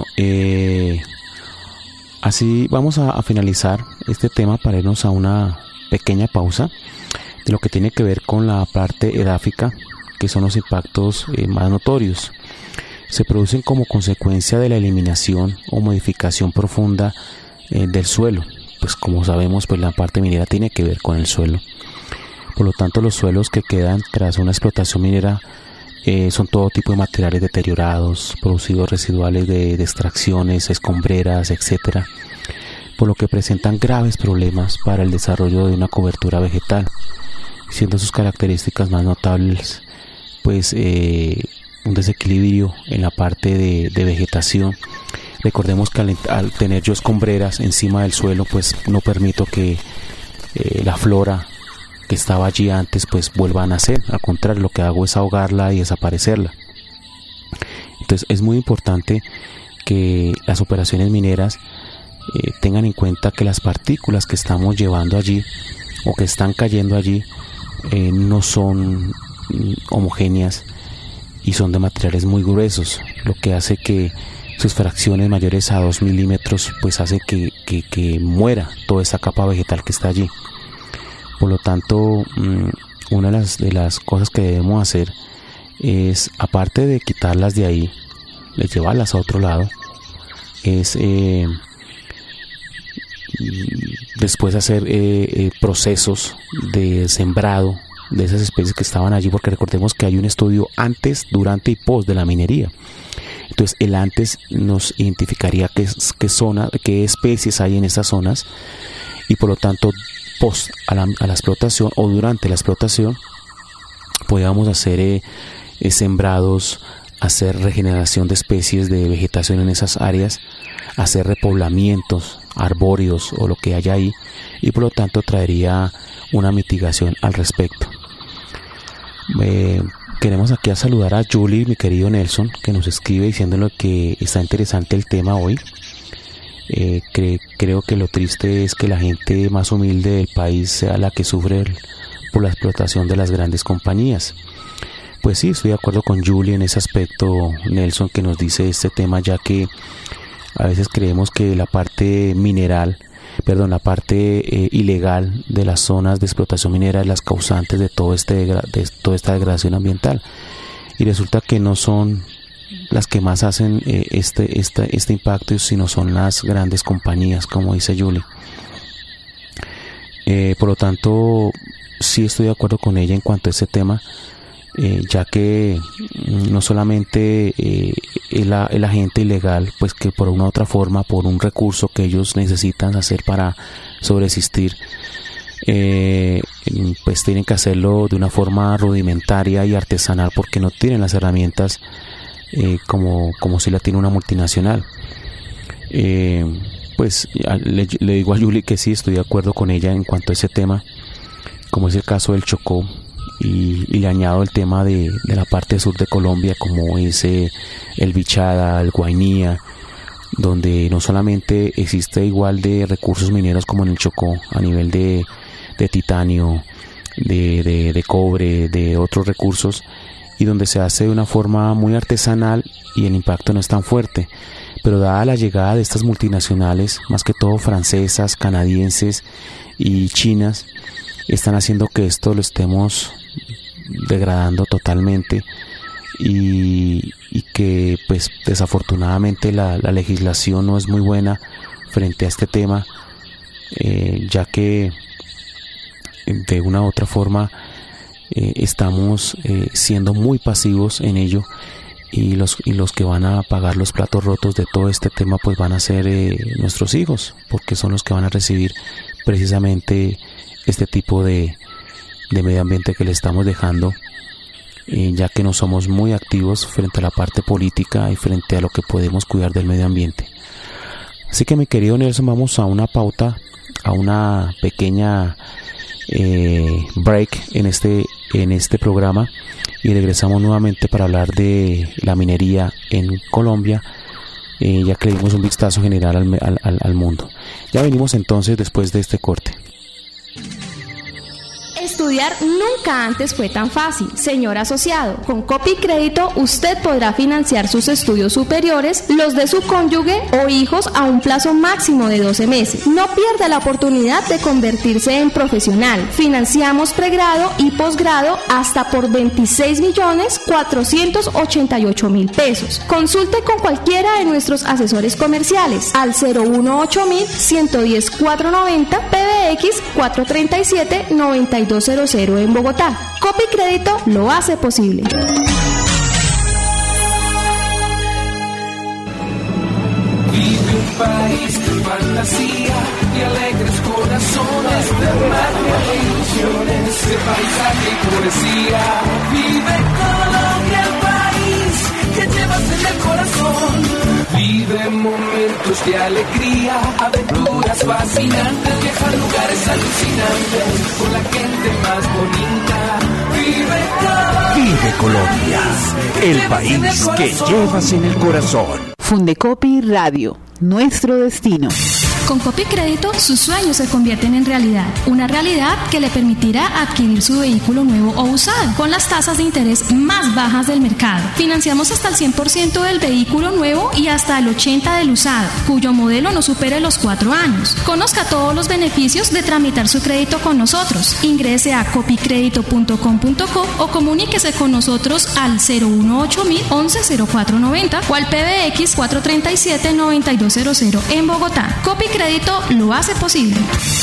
así vamos a finalizar este tema para irnos a una pequeña pausa de lo que tiene que ver con la parte edáfica, que son los impactos más notorios. Se producen como consecuencia de la eliminación o modificación profunda del suelo. Pues como sabemos, pues la parte minera tiene que ver con el suelo. Por lo tanto, los suelos que quedan tras una explotación minera son todo tipo de materiales deteriorados, producidos residuales de extracciones, escombreras, etcétera, por lo que presentan graves problemas para el desarrollo de una cobertura vegetal, siendo sus características más notables pues un desequilibrio en la parte de vegetación. Recordemos que al tener yo escombreras encima del suelo, pues no permito que la flora que estaba allí antes pues vuelva a nacer. Al contrario, lo que hago es ahogarla y desaparecerla. Entonces es muy importante que las operaciones mineras tengan en cuenta que las partículas que estamos llevando allí o que están cayendo allí no son homogéneas y son de materiales muy gruesos, lo que hace que sus fracciones mayores a 2 milímetros pues hace que muera toda esa capa vegetal que está allí. Por lo tanto, una de las cosas que debemos hacer es, aparte de quitarlas de ahí, de llevarlas a otro lado, es después hacer procesos de sembrado de esas especies que estaban allí, porque recordemos que hay un estudio antes, durante y post de la minería. Entonces el antes nos identificaría qué especies hay en estas zonas, y por lo tanto post a la explotación o durante la explotación podíamos hacer sembrados, hacer regeneración de especies de vegetación en esas áreas, hacer repoblamientos arbóreos o lo que haya ahí, y por lo tanto traería una mitigación al respecto. Queremos aquí a saludar a Julie, mi querido Nelson, que nos escribe diciéndole que está interesante el tema hoy. Creo que lo triste es que la gente más humilde del país sea la que sufre por la explotación de las grandes compañías. Pues sí, estoy de acuerdo con Julie en ese aspecto, Nelson, que nos dice este tema, ya que a veces creemos que la parte ilegal de las zonas de explotación minera es las causantes de toda esta degradación ambiental, y resulta que no son las que más hacen este impacto, sino son las grandes compañías, como dice Julie. Por lo tanto, sí estoy de acuerdo con ella en cuanto a ese tema, ya que no solamente el agente ilegal, pues que por una u otra forma, por un recurso que ellos necesitan hacer para sobreexistir, pues tienen que hacerlo de una forma rudimentaria y artesanal, porque no tienen las herramientas como si la tiene una multinacional. Pues le digo a Julie que sí, estoy de acuerdo con ella en cuanto a ese tema, como es el caso del Chocó, y le añado el tema de la parte sur de Colombia, como es el Bichada, el Guainía, donde no solamente existe igual de recursos mineros como en el Chocó, a nivel de titanio, de cobre, de otros recursos, y donde se hace de una forma muy artesanal y el impacto no es tan fuerte. Pero dada la llegada de estas multinacionales, más que todo francesas, canadienses y chinas, están haciendo que esto lo estemos degradando totalmente, y que pues desafortunadamente la legislación no es muy buena frente a este tema, ya que de una u otra forma estamos siendo muy pasivos en ello, y los que van a pagar los platos rotos de todo este tema pues van a ser nuestros hijos, porque son los que van a recibir precisamente este tipo de medio ambiente que le estamos dejando, ya que no somos muy activos frente a la parte política y frente a lo que podemos cuidar del medio ambiente. Así que, mi querido Nelson, vamos a una pauta, a una pequeña break en este programa, y regresamos nuevamente para hablar de la minería en Colombia, ya que le dimos un vistazo general al mundo. Ya venimos entonces después de este corte. Estudiar nunca antes fue tan fácil. Señor asociado, con Copi Crédito usted podrá financiar sus estudios superiores, los de su cónyuge o hijos a un plazo máximo de 12 meses. No pierda la oportunidad de convertirse en profesional. Financiamos pregrado y posgrado hasta por 26.488.000 pesos. Consulte con cualquiera de nuestros asesores comerciales al 018-110-490 PBX 437-9200 en Bogotá. Copi Crédito lo hace posible. Vive un país de fantasía y alegres corazones de magia e ilusiones, de paisaje y poesía. Vive Colombia, el país que llevas en el corazón. Vive momentos de alegría, aventuras fascinantes, viaja a lugares alucinantes con la gente más bonita. Vive Colombia, el país que llevas en el corazón. Fundecopi Radio, nuestro destino. Con Copy Crédito, sus sueños se convierten en realidad. Una realidad que le permitirá adquirir su vehículo nuevo o usado, con las tasas de interés más bajas del mercado. Financiamos hasta el 100% del vehículo nuevo y hasta el 80% del usado, cuyo modelo no supere los 4 años. Conozca todos los beneficios de tramitar su crédito con nosotros. Ingrese a copycredito.com.co o comuníquese con nosotros al 018-110490 o al PBX 437-9200 en Bogotá. Copy Crédito lo hace posible.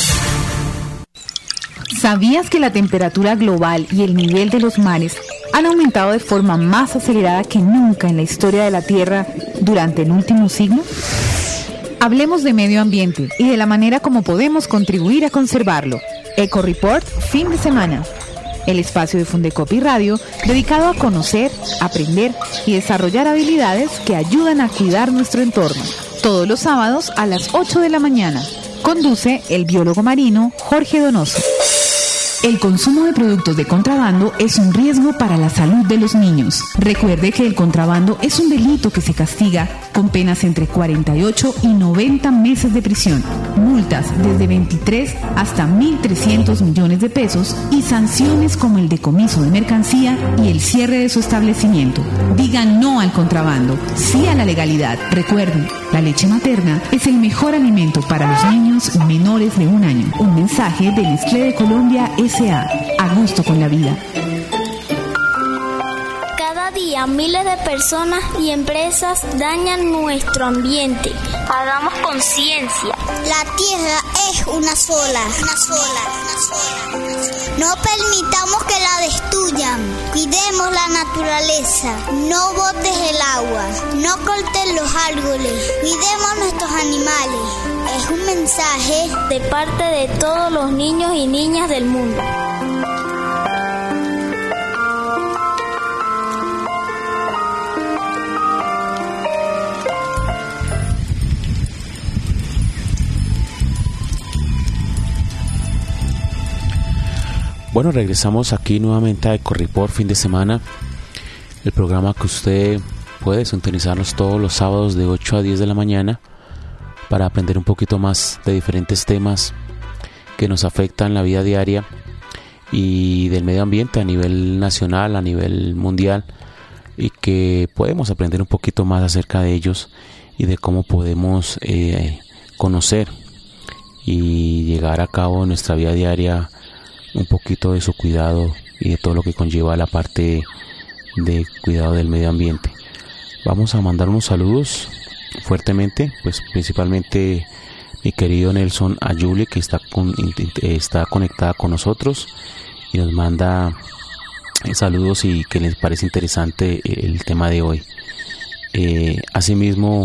¿Sabías que la temperatura global y el nivel de los mares han aumentado de forma más acelerada que nunca en la historia de la Tierra durante el último siglo? Hablemos de medio ambiente y de la manera como podemos contribuir a conservarlo. Eco Report, fin de semana. El espacio de Fundecopy Radio dedicado a conocer, aprender y desarrollar habilidades que ayudan a cuidar nuestro entorno. Todos los sábados a las 8 de la mañana. Conduce el biólogo marino Jorge Donoso. El consumo de productos de contrabando es un riesgo para la salud de los niños. Recuerde que el contrabando es un delito que se castiga con penas entre 48 y 90 meses de prisión, multas desde 23 hasta 1.300 millones de pesos y sanciones como el decomiso de mercancía y el cierre de su establecimiento. Digan no al contrabando, sí a la legalidad. Recuerden, la leche materna es el mejor alimento para los niños menores de 1 año. Un mensaje de Nestlé de Colombia S.A. A gusto con la vida. Cada día miles de personas y empresas dañan nuestro ambiente. Hagamos conciencia. La tierra es una sola. No permitamos que la destruyan. Cuidemos la naturaleza. No botes el agua. No cortes los árboles. Cuidemos nuestros animales. Es un mensaje de parte de todos los niños y niñas del mundo. Bueno, regresamos aquí nuevamente a Eco Report fin de semana, el programa que usted puede sintonizarnos todos los sábados de 8 a 10 de la mañana para aprender un poquito más de diferentes temas que nos afectan la vida diaria y del medio ambiente a nivel nacional, a nivel mundial, y que podemos aprender un poquito más acerca de ellos y de cómo podemos conocer y llegar a cabo en nuestra vida diaria un poquito de su cuidado y de todo lo que conlleva la parte de cuidado del medio ambiente. Vamos a mandar unos saludos fuertemente, pues principalmente mi querido Nelson Ayule, que está conectada con nosotros y nos manda saludos y que les parece interesante el tema de hoy. Asimismo,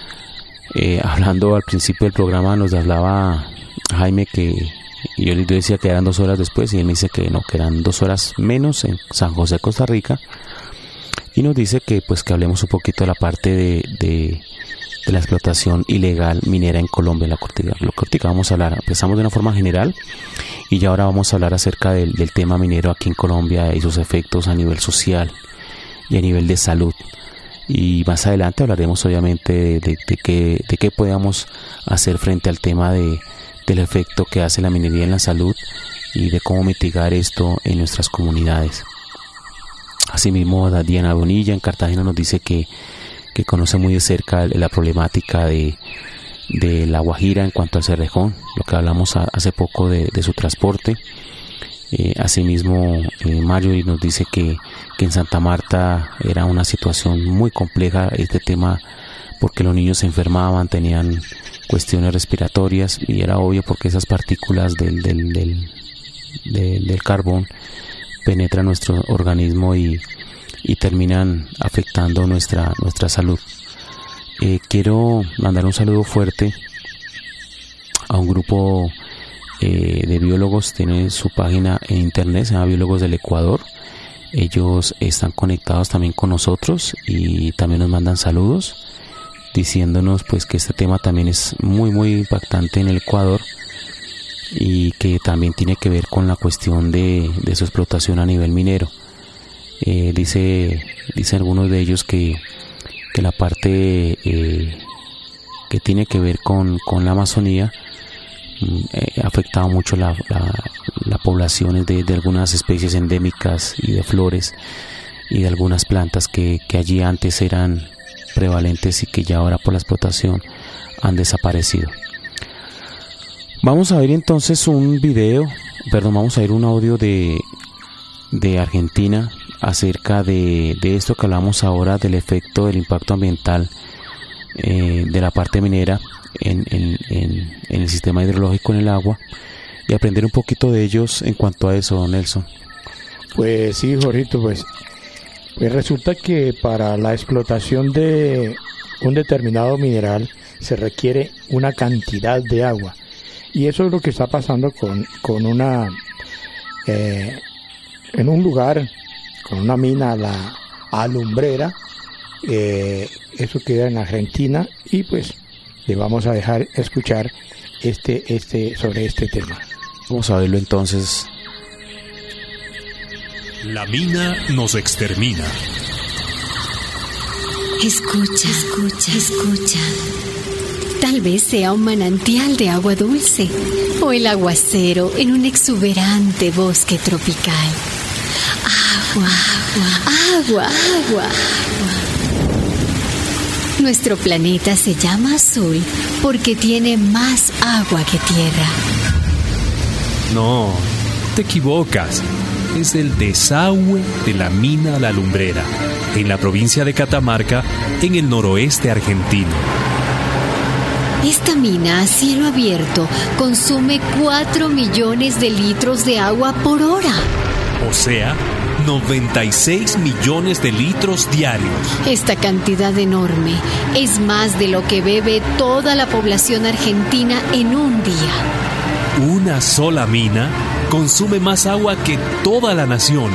hablando al principio del programa, nos hablaba Jaime que yo les decía que eran 2 horas después y él me dice que no, que eran 2 horas menos en San José, Costa Rica, y nos dice que pues que hablemos un poquito de la parte de la explotación ilegal minera en Colombia, la Cortica. Vamos a hablar, empezamos de una forma general y ya ahora vamos a hablar acerca del tema minero aquí en Colombia y sus efectos a nivel social y a nivel de salud. Y más adelante hablaremos obviamente de qué podamos hacer frente al tema del efecto que hace la minería en la salud y de cómo mitigar esto en nuestras comunidades. Asimismo, Diana Bonilla en Cartagena nos dice que conoce muy de cerca la problemática de La Guajira en cuanto al Cerrejón, lo que hablamos hace poco de su transporte. Asimismo, Marjorie nos dice que en Santa Marta era una situación muy compleja este tema, porque los niños se enfermaban, tenían cuestiones respiratorias y era obvio porque esas partículas del carbón penetran nuestro organismo y terminan afectando nuestra salud. Quiero mandar un saludo fuerte a un grupo de biólogos. Tiene su página en internet, se llama Biólogos del Ecuador. Ellos están conectados también con nosotros y también nos mandan saludos diciéndonos pues que este tema también es muy muy impactante en el Ecuador y que también tiene que ver con la cuestión de su explotación a nivel minero. Dice algunos de ellos que la parte que tiene que ver con la Amazonía, ha afectado mucho la población de algunas especies endémicas y de flores y de algunas plantas que allí antes eran prevalentes y que ya ahora por la explotación han desaparecido. Vamos a ver entonces vamos a ver un audio de Argentina acerca de esto que hablamos ahora, del efecto del impacto ambiental de la parte minera en el sistema hidrológico, en el agua, y aprender un poquito de ellos en cuanto a eso, Nelson. Pues sí, Jorgito, pues resulta que para la explotación de un determinado mineral se requiere una cantidad de agua, y eso es lo que está pasando con una en un lugar, con una mina, la Alumbrera. Eso queda en Argentina, y pues le vamos a dejar escuchar sobre este tema. Vamos a verlo entonces. La mina nos extermina. Escucha, escucha, escucha. Tal vez sea un manantial de agua dulce o el aguacero en un exuberante bosque tropical. Agua, agua, agua, agua. Nuestro planeta se llama azul porque tiene más agua que tierra. No, te equivocas. Es el desagüe de la mina La Alumbrera, en la provincia de Catamarca, en el noroeste argentino. Esta mina a cielo abierto consume 4 millones de litros de agua por hora. O sea, 96 millones de litros diarios. Esta cantidad enorme es más de lo que bebe toda la población argentina en un día. Una sola mina consume más agua que toda la nación.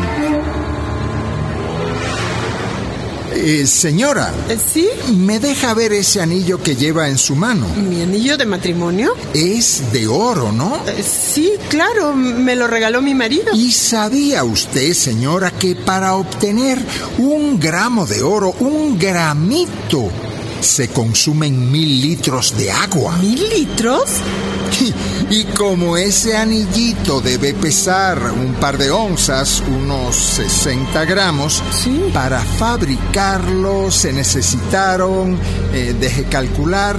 Señora, ¿sí? ¿Me deja ver ese anillo que lleva en su mano? ¿Mi anillo de matrimonio? Es de oro, ¿no? Sí, claro, me lo regaló mi marido. ¿Y sabía usted, señora, que para obtener 1 gramo de oro, 1 gramito, se consumen 1000 litros de agua? ¿1000 litros? Y como ese anillito debe pesar un par de onzas, unos 60 gramos, ¿sí? Para fabricarlo se necesitaron, deje calcular,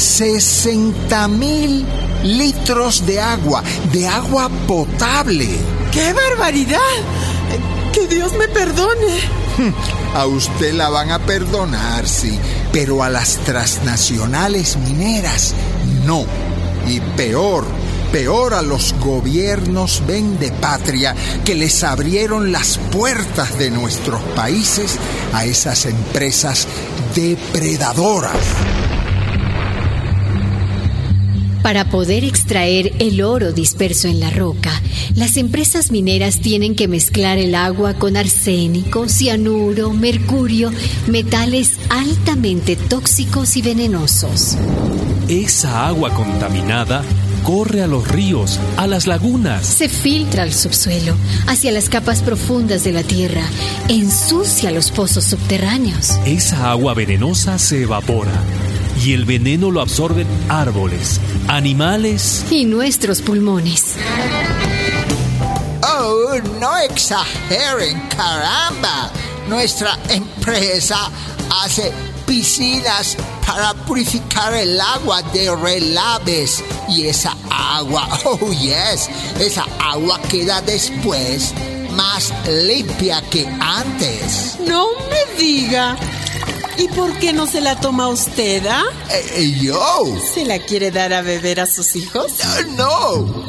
60,000 litros de agua potable. ¡Qué barbaridad! ¡Que Dios me perdone! A usted la van a perdonar, sí, pero a las transnacionales mineras no. Y peor a los gobiernos vendepatria que les abrieron las puertas de nuestros países a esas empresas depredadoras. Para poder extraer el oro disperso en la roca, las empresas mineras tienen que mezclar el agua con arsénico, cianuro, mercurio, metales altamente tóxicos y venenosos. Esa agua contaminada corre a los ríos, a las lagunas. Se filtra al subsuelo, hacia las capas profundas de la tierra, ensucia los pozos subterráneos. Esa agua venenosa se evapora y el veneno lo absorben árboles, animales y nuestros pulmones. ¡Oh, no exageren, caramba! Nuestra empresa hace piscinas para purificar el agua de relaves. Y esa agua, oh yes, esa agua queda después más limpia que antes. No me diga. ¿Y por qué no se la toma usted, ah? ¿Yo? ¿Se la quiere dar a beber a sus hijos? No.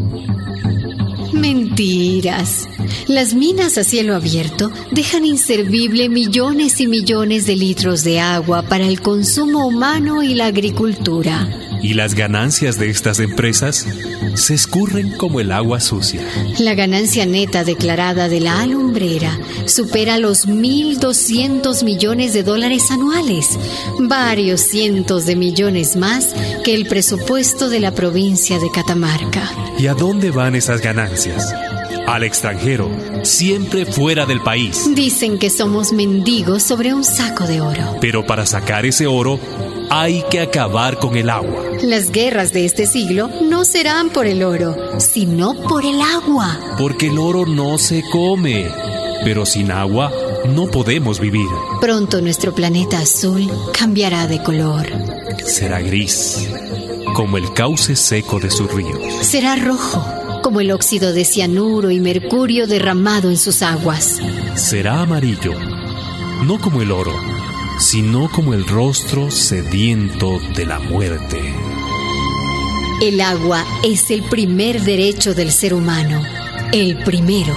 Mentiras. Las minas a cielo abierto dejan inservible millones y millones de litros de agua para el consumo humano y la agricultura. Y las ganancias de estas empresas se escurren como el agua sucia. La ganancia neta declarada de la Alumbrera supera los 1.200 millones de dólares anuales, varios cientos de millones más que el presupuesto de la provincia de Catamarca. ¿Y a dónde van esas ganancias? Al extranjero, siempre fuera del país. Dicen que somos mendigos sobre un saco de oro. Pero para sacar ese oro, Hay que acabar con el agua. Las guerras de este siglo no serán por el oro, sino por el agua. Porque el oro no se come, pero sin agua no podemos vivir. Pronto nuestro planeta azul cambiará de color. Será gris, como el cauce seco de sus ríos. Será rojo, como el óxido de cianuro y mercurio derramado en sus aguas. Será amarillo, no como el oro, sino como el rostro sediento de la muerte. El agua es el primer derecho del ser humano, el primero.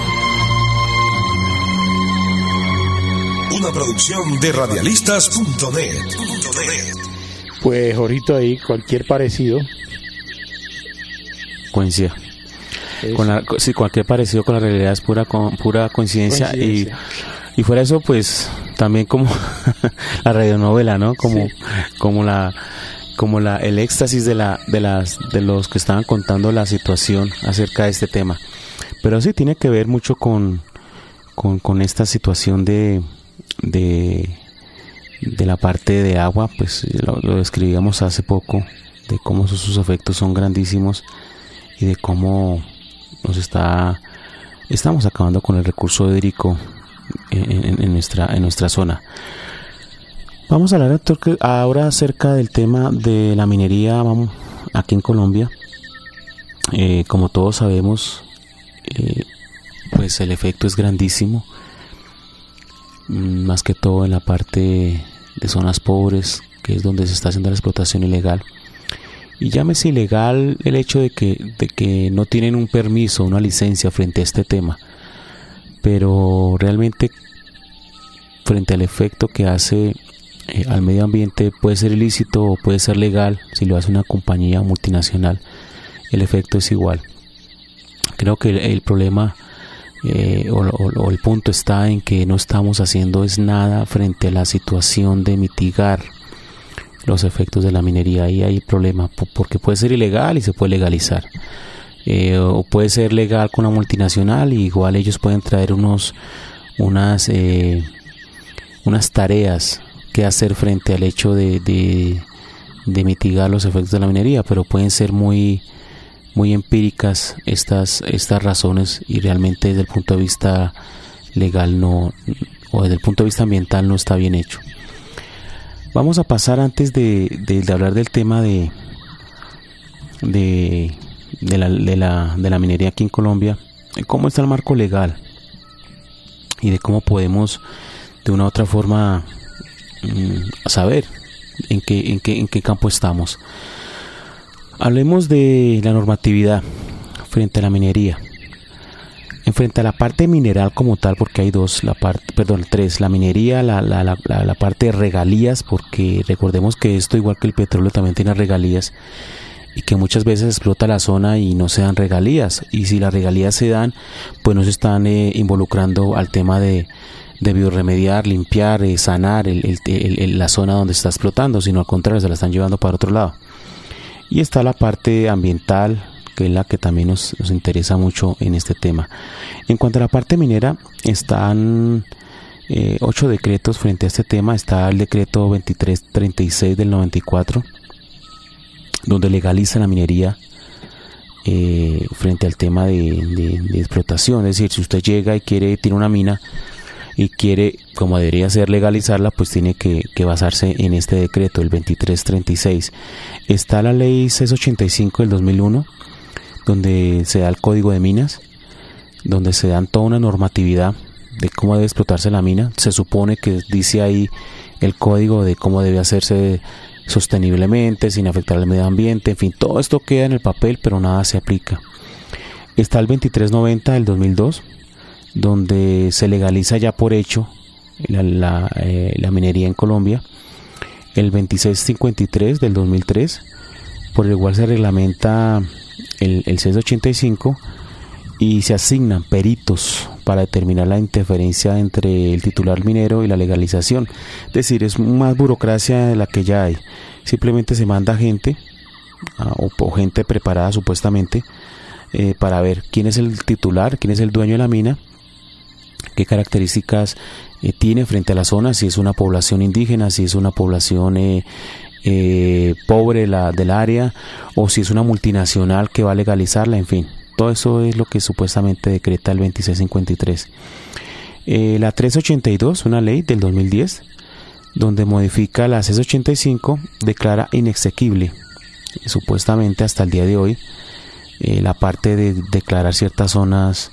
Una producción de radialistas.net. Pues ahorita ahí cualquier parecido. Coincidencia. Sí, cualquier parecido con la realidad es pura coincidencia. Y fuera de eso, pues también como la radionovela, ¿no? Como el éxtasis de los que estaban contando la situación acerca de este tema. Pero sí tiene que ver mucho con esta situación de la parte de agua, pues lo describíamos hace poco, de cómo sus efectos son grandísimos y de cómo estamos acabando con el recurso hídrico en nuestra zona. Vamos a hablar ahora acerca del tema de la minería aquí en Colombia. Como todos sabemos, pues el efecto es grandísimo, más que todo en la parte de zonas pobres, que es donde se está haciendo la explotación ilegal. Y llámese ilegal el hecho de que no tienen un permiso, una licencia frente a este tema, pero realmente frente al efecto que hace al medio ambiente, puede ser ilícito o puede ser legal. Si lo hace una compañía multinacional, el efecto es igual. Creo que el problema o el punto está en que no estamos haciendo nada frente a la situación de mitigar los efectos de la minería. Ahí hay problema, porque puede ser ilegal y se puede legalizar, o puede ser legal con una multinacional y igual ellos pueden traer unas tareas que hacer frente al hecho de mitigar los efectos de la minería, pero pueden ser muy empíricas estas razones, y realmente desde el punto de vista legal o desde el punto de vista ambiental no está bien hecho. Vamos a pasar, antes de hablar del tema de la minería aquí en Colombia, cómo está el marco legal y de cómo podemos de una u otra forma saber en qué campo estamos. Hablemos de la normatividad frente a la minería. Frente a la parte mineral como tal, porque hay tres: la minería, la parte de regalías, porque recordemos que esto, igual que el petróleo, también tiene regalías, y que muchas veces explota la zona y no se dan regalías, y si las regalías se dan, pues no se están involucrando al tema de biorremediar, limpiar, sanar la zona donde se está explotando, sino al contrario, se la están llevando para otro lado. Y está la parte ambiental, que es la que también nos interesa mucho en este tema. En cuanto a la parte minera, están 8 decretos frente a este tema. Está el decreto 2336 del 94, donde legaliza la minería frente al tema de explotación. Es decir, si usted llega y tiene una mina y quiere, como debería ser, legalizarla, pues tiene que basarse en este decreto, el 2336. Está la ley 685 del 2001, donde se da el código de minas, donde se dan toda una normatividad de cómo debe explotarse la mina. Se supone que dice ahí el código de cómo debe hacerse sosteniblemente, sin afectar al medio ambiente. En fin, todo esto queda en el papel, pero nada se aplica. Está el 2390 del 2002, donde se legaliza ya por hecho la minería en Colombia. El 2653 del 2003, por el cual se reglamenta el 685 y se asignan peritos para determinar la interferencia entre el titular minero y la legalización. Es decir, es más burocracia de la que ya hay. Simplemente se manda gente o gente preparada supuestamente para ver quién es el titular, quién es el dueño de la mina, qué características tiene frente a la zona, si es una población indígena, si es una población pobre del área, o si es una multinacional que va a legalizarla, en fin. Todo eso es lo que supuestamente decreta el 2653. La 382, una ley del 2010, donde modifica la 685, declara inexequible, supuestamente hasta el día de hoy, la parte de declarar ciertas zonas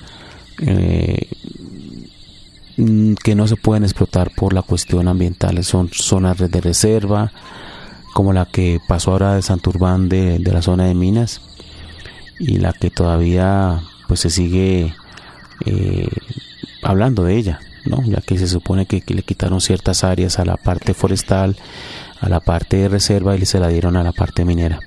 que no se pueden explotar por la cuestión ambiental. Son zonas de reserva, como la que pasó ahora de Santurbán, de la zona de minas, y la que todavía pues se sigue hablando de ella, ¿no? Ya que se supone que le quitaron ciertas áreas a la parte forestal, a la parte de reserva, y se la dieron a la parte minera.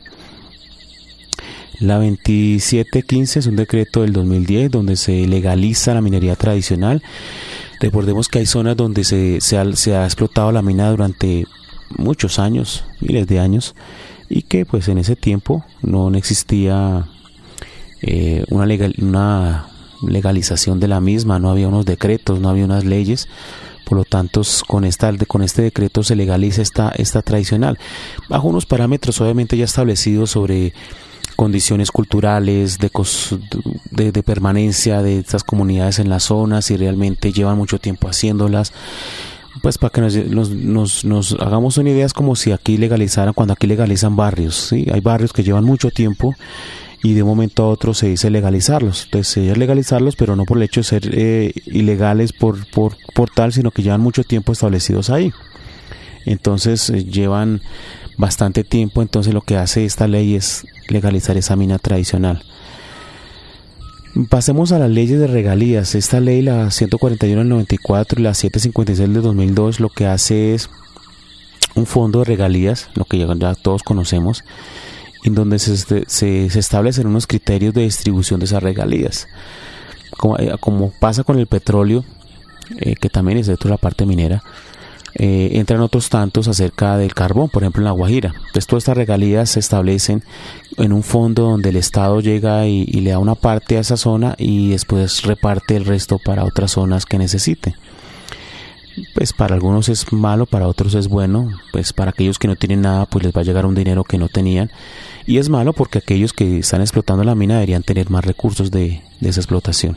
La 2715 es un decreto del 2010 donde se legaliza la minería tradicional. Recordemos que hay zonas donde se ha explotado la mina durante muchos años, miles de años, y que pues en ese tiempo no existía una legalización de la misma, no había unos decretos, no había unas leyes. Por lo tanto, con este decreto se legaliza esta tradicional, bajo unos parámetros obviamente ya establecidos sobre condiciones culturales, de permanencia de estas comunidades en las zonas, y realmente llevan mucho tiempo haciéndolas. Pues para que nos hagamos una idea, es como si aquí legalizaran, cuando aquí legalizan barrios, ¿sí? Hay barrios que llevan mucho tiempo y de un momento a otro se dice legalizarlos. Entonces se dice legalizarlos, pero no por el hecho de ser ilegales por tal, sino que llevan mucho tiempo establecidos ahí. Entonces llevan bastante tiempo. Entonces lo que hace esta ley es legalizar esa mina tradicional. Pasemos a las leyes de regalías. Esta ley, la 141 del 94 y la 756 del 2002, lo que hace es un fondo de regalías, lo que ya todos conocemos, en donde se establecen unos criterios de distribución de esas regalías. Como pasa con el petróleo, que también es dentro de la parte minera, entran otros tantos acerca del carbón, por ejemplo en La Guajira. Entonces todas estas regalías se establecen en un fondo donde el Estado llega y le da una parte a esa zona y después reparte el resto para otras zonas que necesite. Pues para algunos es malo, para otros es bueno. Pues para aquellos que no tienen nada, pues les va a llegar un dinero que no tenían, y es malo porque aquellos que están explotando la mina deberían tener más recursos de esa explotación.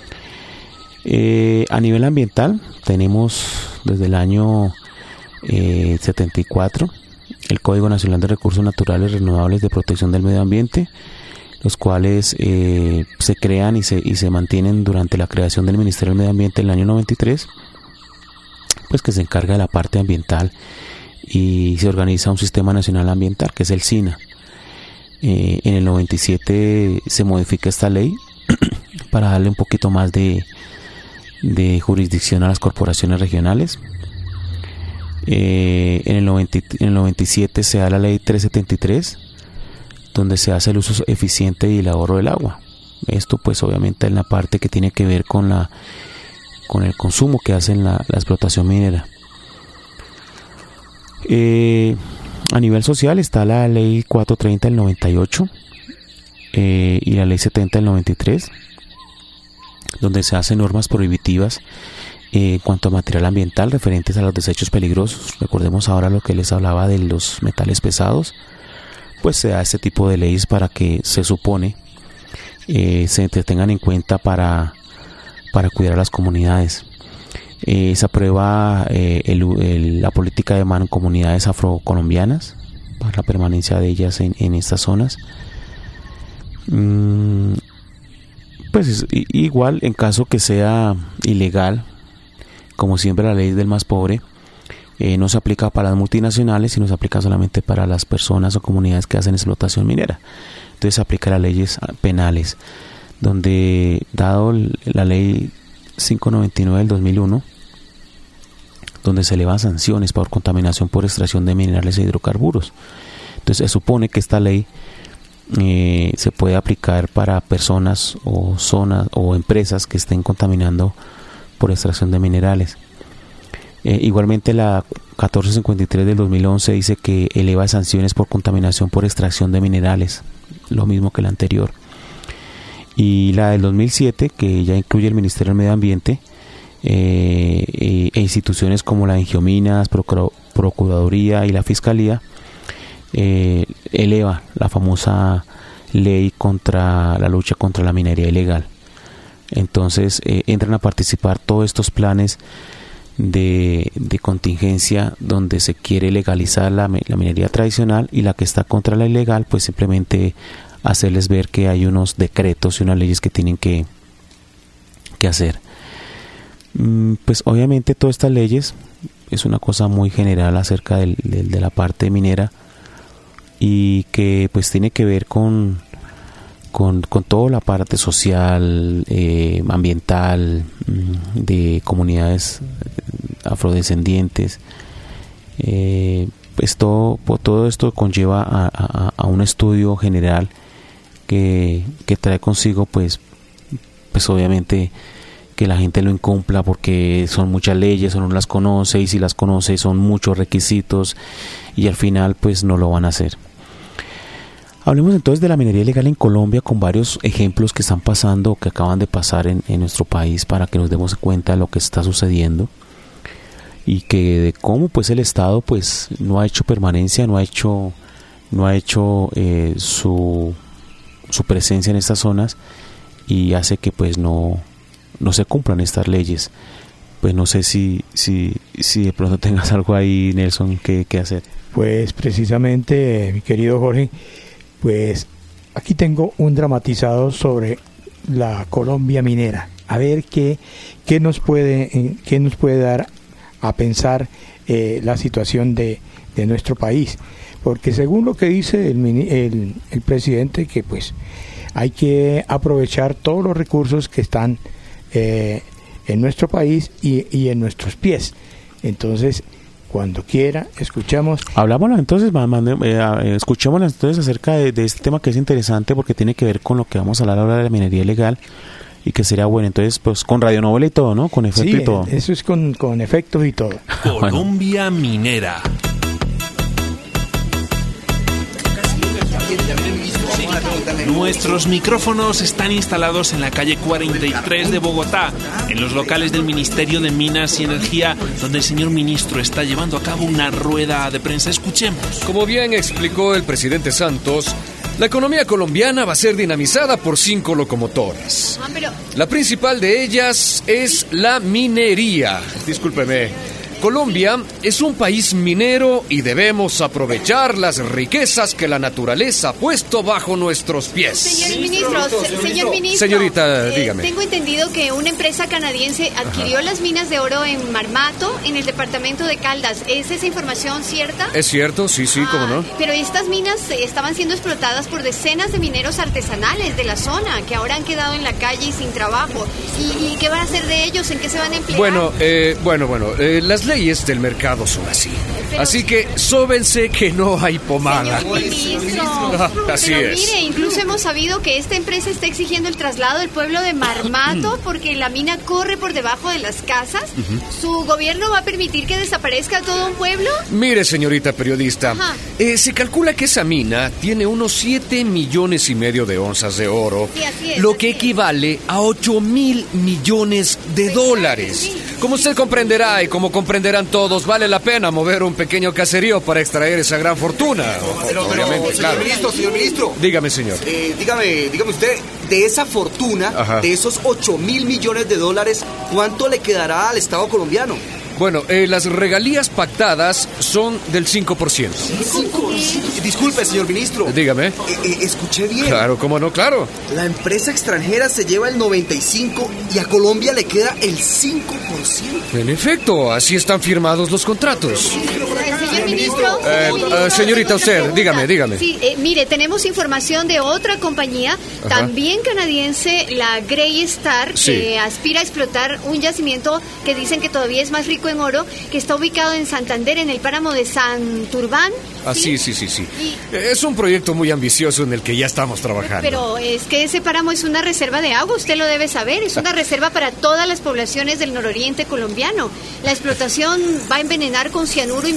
A nivel ambiental tenemos desde el año 74 el Código Nacional de Recursos Naturales Renovables de Protección del Medio Ambiente, los cuales se crean y se mantienen durante la creación del Ministerio del Medio Ambiente en el año 93, pues que se encarga de la parte ambiental, y se organiza un Sistema Nacional Ambiental que es el SINA. En el 97 se modifica esta ley para darle un poquito más de jurisdicción a las corporaciones regionales. En el 97 se da la ley 373, donde se hace el uso eficiente y el ahorro del agua. Esto pues obviamente en la parte que tiene que ver con el consumo que hacen la explotación minera. A nivel social está la ley 430 del 98 y la ley 70 del 93, donde se hacen normas prohibitivas en cuanto a material ambiental referentes a los desechos peligrosos. Recordemos ahora lo que les hablaba de los metales pesados. Pues se da este tipo de leyes para que se supone se tengan en cuenta para cuidar a las comunidades. Se aprueba la política de mancomunidades afrocolombianas para la permanencia de ellas en estas zonas. Pues igual, en caso que sea ilegal, como siempre la ley del más pobre, no se aplica para las multinacionales, sino se aplica solamente para las personas o comunidades que hacen explotación minera. Entonces se aplica las leyes penales, donde dado la ley 599 del 2001, donde se elevan sanciones por contaminación por extracción de minerales e hidrocarburos. Entonces se supone que esta ley se puede aplicar para personas o zonas o empresas que estén contaminando por extracción de minerales. Igualmente la 1453 del 2011 dice que eleva sanciones por contaminación por extracción de minerales, lo mismo que la anterior. Y la del 2007, que ya incluye el Ministerio del Medio Ambiente e instituciones como la Ingiominas, Procuraduría y la Fiscalía, eleva la famosa ley contra la lucha contra la minería ilegal. Entonces entran a participar todos estos planes de contingencia donde se quiere legalizar la minería tradicional, y la que está contra la ilegal pues simplemente hacerles ver que hay unos decretos y unas leyes que tienen que hacer. Pues obviamente todas estas leyes es una cosa muy general acerca de la parte minera, y que pues tiene que ver con toda la parte social, ambiental, de comunidades afrodescendientes. Pues todo esto conlleva a un estudio general que trae consigo pues obviamente que la gente lo incumpla, porque son muchas leyes, uno no las conoce, y si las conoce son muchos requisitos, y al final pues no lo van a hacer. Hablemos entonces de la minería ilegal en Colombia, con varios ejemplos que están pasando o que acaban de pasar en nuestro país, para que nos demos cuenta de lo que está sucediendo, y que de cómo pues el Estado pues no ha hecho permanencia, no ha hecho su presencia en estas zonas, y hace que pues no se cumplan estas leyes. Pues no sé si de pronto tengas algo ahí, Nelson, que hacer. Pues precisamente, mi querido Jorge, pues aquí tengo un dramatizado sobre la Colombia minera. A ver qué nos puede dar a pensar la situación de nuestro país. Porque según lo que dice el presidente, que pues hay que aprovechar todos los recursos que están en nuestro país y en nuestros pies. Entonces, cuando quiera, escuchamos. Hablámoslo entonces, escuchémoslo entonces acerca de este tema, que es interesante porque tiene que ver con lo que vamos a hablar ahora de la minería ilegal, y que sería bueno. Entonces, pues con radionovela y todo, ¿no? Con efecto y todo. Eso es con efectos y todo. Colombia Minera. Nuestros micrófonos están instalados en la calle 43 de Bogotá, en los locales del Ministerio de Minas y Energía, donde el señor ministro está llevando a cabo una rueda de prensa. Escuchemos. Como bien explicó el presidente Santos, la economía colombiana va a ser dinamizada por 5 locomotoras. La principal de ellas es la minería. Discúlpeme. Colombia es un país minero y debemos aprovechar las riquezas que la naturaleza ha puesto bajo nuestros pies. Señor ministro. Señorita, dígame. Tengo entendido que una empresa canadiense adquirió las minas de oro en Marmato, en el departamento de Caldas. ¿Es esa información cierta? Es cierto, sí, cómo no. Pero estas minas estaban siendo explotadas por decenas de mineros artesanales de la zona, que ahora han quedado en la calle y sin trabajo. ¿Y qué van a hacer de ellos? ¿En qué se van a emplear? Bueno, las leyes del mercado son así. Así que sóbense que no hay pomada. Así pero es. Mire, incluso hemos sabido que esta empresa está exigiendo el traslado del pueblo de Marmato porque la mina corre por debajo de las casas. ¿Su gobierno va a permitir que desaparezca todo un pueblo? Mire, señorita periodista, se calcula que esa mina tiene unos 7,5 millones de onzas de oro, sí, así es, lo que equivale a 8,000 millones de dólares. Sí. Como usted comprenderá y como comprenderán todos, vale la pena mover un pequeño caserío para extraer esa gran fortuna. Obviamente, claro. Señor ministro. Dígame, señor. Dígame usted, de esa fortuna, de esos 8,000 millones de dólares, ¿cuánto le quedará al Estado colombiano? Bueno, las regalías pactadas son del 5%. ¿5%? Disculpe, señor ministro. Dígame. ¿Escuché bien? Claro, ¿cómo no? Claro. La empresa extranjera se lleva el 95% y a Colombia le queda el 5%. En efecto, así están firmados los contratos. Señor ministro. Señorita, usted, dígame. Sí, mire, tenemos información de otra compañía, también canadiense, la Grey Star, que aspira a explotar un yacimiento que dicen que todavía es más rico en oro, que está ubicado en Santander, en el páramo de Santurbán. Sí. Es un proyecto muy ambicioso en el que ya estamos trabajando. Pero es que ese páramo es una reserva de agua, usted lo debe saber, es una reserva para todas las poblaciones del nororiente colombiano. La explotación va a envenenar con cianuro y mercurio las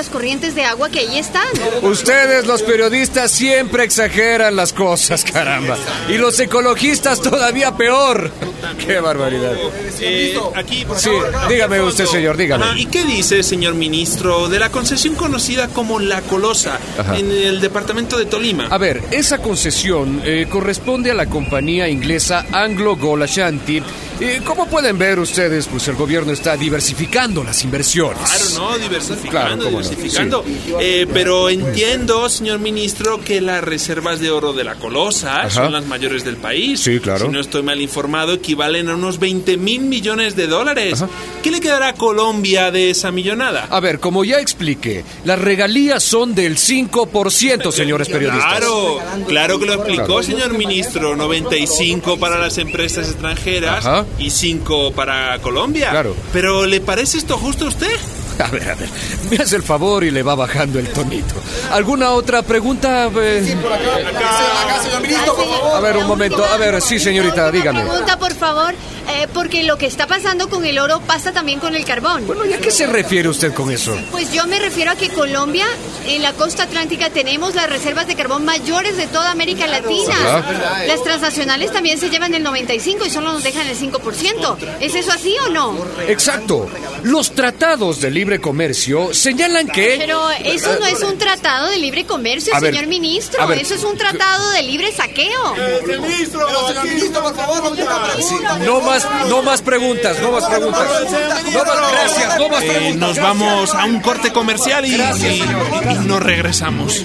las corrientes de agua que ahí están. Ustedes, los periodistas, siempre exageran las cosas, caramba. Y los ecologistas todavía peor. ¡Qué barbaridad! Aquí, por sí, favor, dígame usted, señor, dígame. ¿Y qué dice, señor ministro, de la concesión conocida como La Colosa en el departamento de Tolima? A ver, esa concesión corresponde a la compañía inglesa Anglo Gold Ashanti. Como pueden ver ustedes, pues el gobierno está diversificando las inversiones. Claro, ¿no? Diversificando. Sí. Pero entiendo, señor ministro, que las reservas de oro de La Colosa son las mayores del país. Sí, claro. Si no estoy mal informado, equivalen a unos 20,000 millones de dólares. ¿Qué le quedará a Colombia de esa millonada? A ver, como ya expliqué, las regalías son del 5%, señores periodistas. Claro que lo explicó, señor ministro. 95 para las empresas extranjeras y 5 para Colombia. Claro. Pero ¿le parece esto justo a usted? A ver, me hace el favor y le va bajando el tonito. ¿Alguna otra pregunta? Sí, por acá, señor ministro, por favor. A ver, un momento. A ver, sí, señorita, dígame. Una pregunta, por favor, porque lo que está pasando con el oro pasa también con el carbón. Bueno, ¿y a qué se refiere usted con eso? Pues yo me refiero a que Colombia, en la costa atlántica, tenemos las reservas de carbón mayores de toda América Latina. Las transnacionales también se llevan el 95% y solo nos dejan el 5%. ¿Es eso así o no? Exacto. Los tratados de libre comercio señalan que... Pero eso no es un tratado de libre comercio, señor ministro. Eso es un tratado de libre saqueo. Señor ministro, por favor, no más preguntas. Gracias, no más preguntas. Nos vamos a un corte comercial y nos regresamos.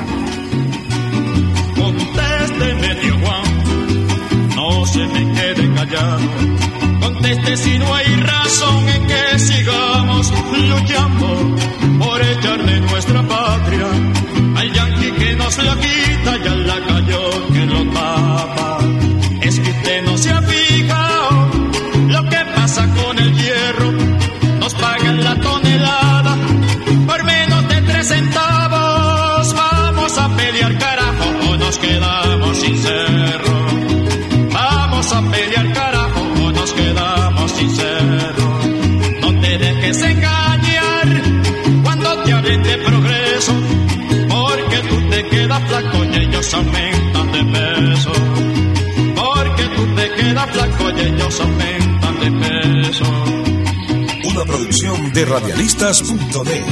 Contésteme, tío Juan, no se me quede callado. Conteste si no hay razón en que sigamos luchando por echar de nuestra patria al yanqui que nos la quita y al lacayo que lo tapa. Es que usted no se ha fijado lo que pasa con el hierro. Nos pagan la tonelada por menos de 3 centavos. Vamos a pelear, carajo, o nos quedamos sin cerro. Vamos a pelear, carajo, o nos quedamos sin cerro. No te dejes engañar cuando te hablen de progreso, porque tú te quedas flaco y ellos aumentan de peso. Porque tú te quedas flaco y ellos aumentan de peso. Una producción de radialistas.net.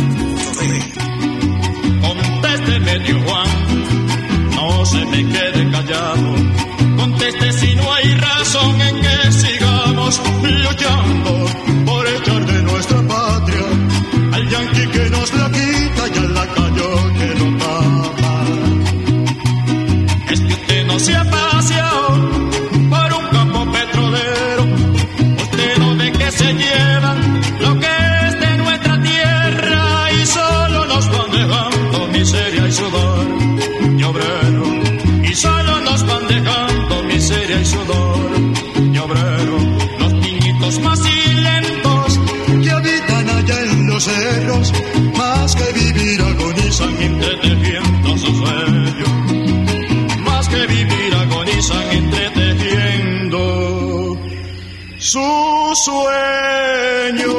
Contésteme, tío Juan, no se me quede callado. Conteste si no hay razón en que sigamos luchando por echar de nuestra patria al yanqui que nos la quita y al lacayo que lo tapa. Es que usted no se ha paseado por un campo petrolero. Usted no ve que se llevan lo que es de nuestra tierra y solo nos van dejando miseria y sudor y obrero. Y solo nos van dejando miseria y sudor y obrero. Los niñitos más lentos que habitan allá en los cerros, más que vivir agonizan entretejiendo su sueño. Más que vivir agonizan entretejiendo su sueño.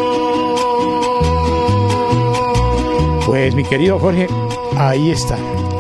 Pues mi querido Jorge, ahí está.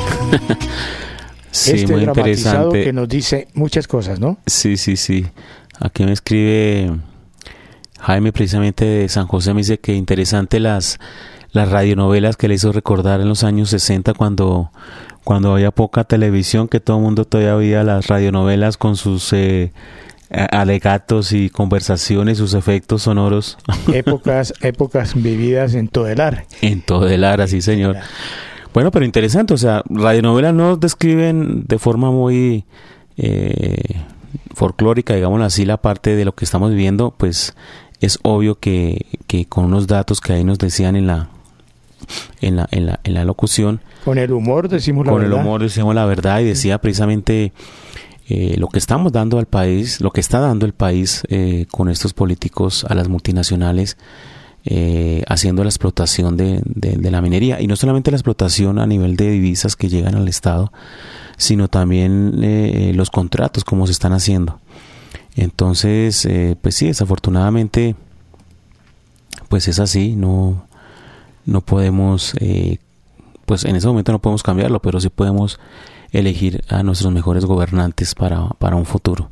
Sí, muy interesante. Que nos dice muchas cosas, ¿no? Sí. Aquí me escribe Jaime, precisamente de San José, me dice que interesante las radionovelas que le hizo recordar en los años 60 cuando había poca televisión, que todo el mundo todavía veía las radionovelas con sus alegatos y conversaciones, sus efectos sonoros. Épocas vividas en Todelar. En Todelar, así señor. Bueno, pero interesante, o sea, radionovelas nos describen de forma muy folclórica, digámoslo así, la parte de lo que estamos viviendo, pues es obvio que con unos datos que ahí nos decían en la locución. Con el humor decimos la verdad. Con el humor decimos la verdad y decía precisamente lo que estamos dando al país, lo que está dando el país con estos políticos a las multinacionales, haciendo la explotación de la minería, y no solamente la explotación a nivel de divisas que llegan al Estado, sino también los contratos, como se están haciendo. Entonces, pues sí, desafortunadamente, pues es así, no no podemos, pues en ese momento no podemos cambiarlo, pero sí podemos elegir a nuestros mejores gobernantes para un futuro.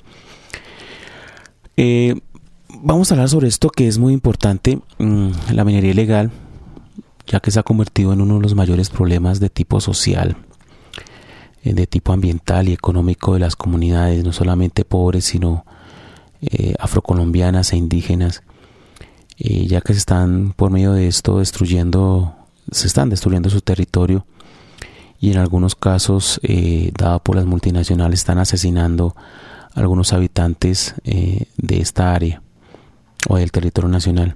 Vamos a hablar sobre esto que es muy importante, la minería ilegal, ya que se ha convertido en uno de los mayores problemas de tipo social, de tipo ambiental y económico de las comunidades, no solamente pobres, sino afrocolombianas e indígenas, ya que se están por medio de esto destruyendo su territorio, y en algunos casos, dado por las multinacionales, están asesinando a algunos habitantes de esta área o del territorio nacional.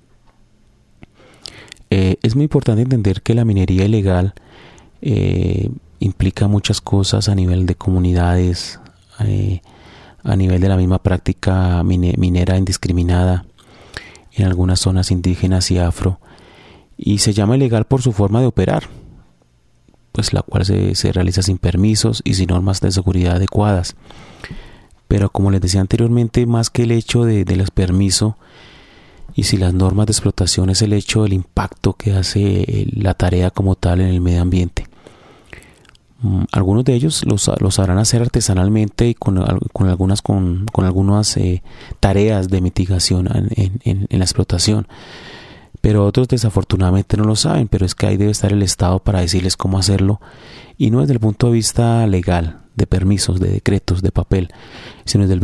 Es muy importante entender que la minería ilegal implica muchas cosas a nivel de comunidades, a nivel de la misma práctica minera indiscriminada en algunas zonas indígenas y afro, y se llama ilegal por su forma de operar, pues la cual se realiza sin permisos y sin normas de seguridad adecuadas. Pero como les decía anteriormente, más que el hecho del permiso y si las normas de explotación, es el hecho del impacto que hace la tarea como tal en el medio ambiente. Algunos de ellos los sabrán hacer artesanalmente y con algunas tareas de mitigación en la explotación, pero otros desafortunadamente no lo saben. Pero es que ahí debe estar el Estado para decirles cómo hacerlo, y no desde el punto de vista legal, de permisos, de decretos, de papel, sino desde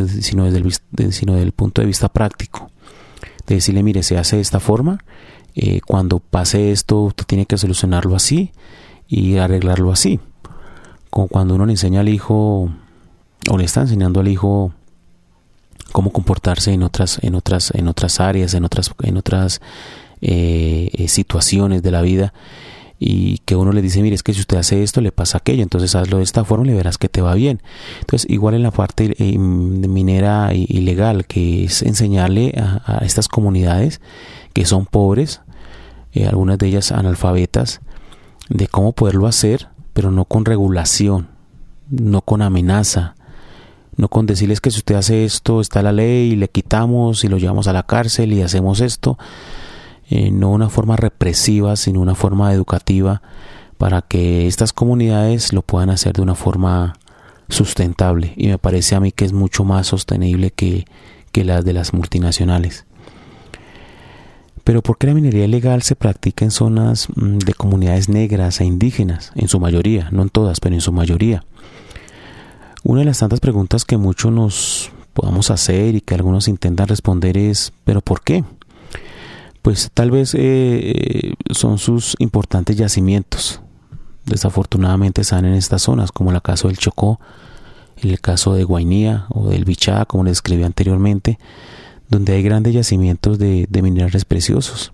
el punto de vista práctico, de decirle: mire, se hace de esta forma, cuando pase esto usted tiene que solucionarlo así y arreglarlo así. Como cuando uno le enseña al hijo, o le está enseñando al hijo cómo comportarse en otras áreas, en otras situaciones de la vida, y que uno le dice: mire, es que si usted hace esto le pasa aquello, entonces hazlo de esta forma y le verás que te va bien. Entonces, igual en la parte minera ilegal, que es enseñarle a estas comunidades que son pobres, algunas de ellas analfabetas, de cómo poderlo hacer, pero no con regulación, no con amenaza, no con decirles que si usted hace esto está la ley y le quitamos y lo llevamos a la cárcel y hacemos esto. No una forma represiva, sino una forma educativa, para que estas comunidades lo puedan hacer de una forma sustentable, y me parece a mí que es mucho más sostenible que las de las multinacionales. Pero ¿por qué la minería ilegal se practica en zonas de comunidades negras e indígenas? En su mayoría, no en todas, pero en su mayoría. Una de las tantas preguntas que muchos nos podamos hacer y que algunos intentan responder es: ¿pero por qué? Pues tal vez son sus importantes yacimientos. Desafortunadamente están en estas zonas, como el caso del Chocó, el caso de Guainía o del Bichada, como les describí anteriormente, donde hay grandes yacimientos de minerales preciosos.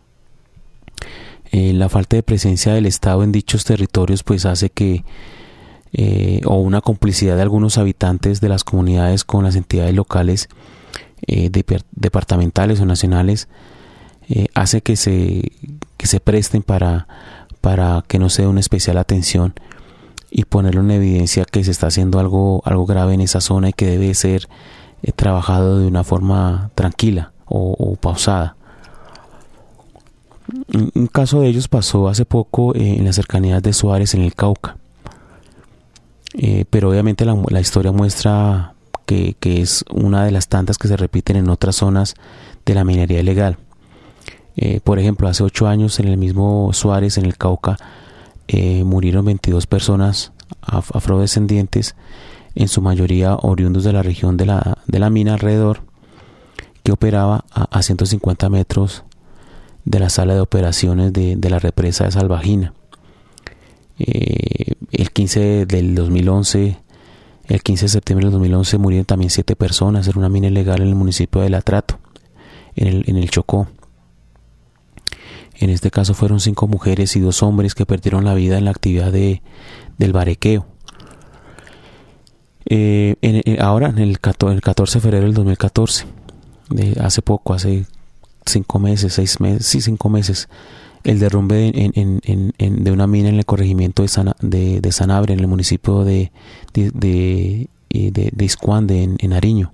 La falta de presencia del Estado en dichos territorios pues hace que, o una complicidad de algunos habitantes de las comunidades con las entidades locales, departamentales o nacionales, hace que se presten para que no se dé una especial atención, y ponerlo en evidencia que se está haciendo algo grave en esa zona y que debe ser trabajado de una forma tranquila o pausada. Un caso de ellos pasó hace poco en las cercanías de Suárez, en el Cauca, pero obviamente la historia muestra que es una de las tantas que se repiten en otras zonas de la minería ilegal. Por ejemplo, hace 8 años en el mismo Suárez, en el Cauca, murieron 22 personas afrodescendientes, en su mayoría oriundos de la región de la mina alrededor, que operaba a 150 metros de la sala de operaciones de la represa de Salvajina. El 15 de septiembre del 2011 murieron también 7 personas en una mina ilegal en el municipio de Latrato, en el Chocó. En este caso fueron 5 mujeres y 2 hombres que perdieron la vida en la actividad del barequeo. Ahora, el 14 de febrero del 2014, hace poco, hace 5 meses, 6 meses, sí, 5 meses, el derrumbe de una mina en el corregimiento de Sanabria, en el municipio de Iscuande, en Nariño,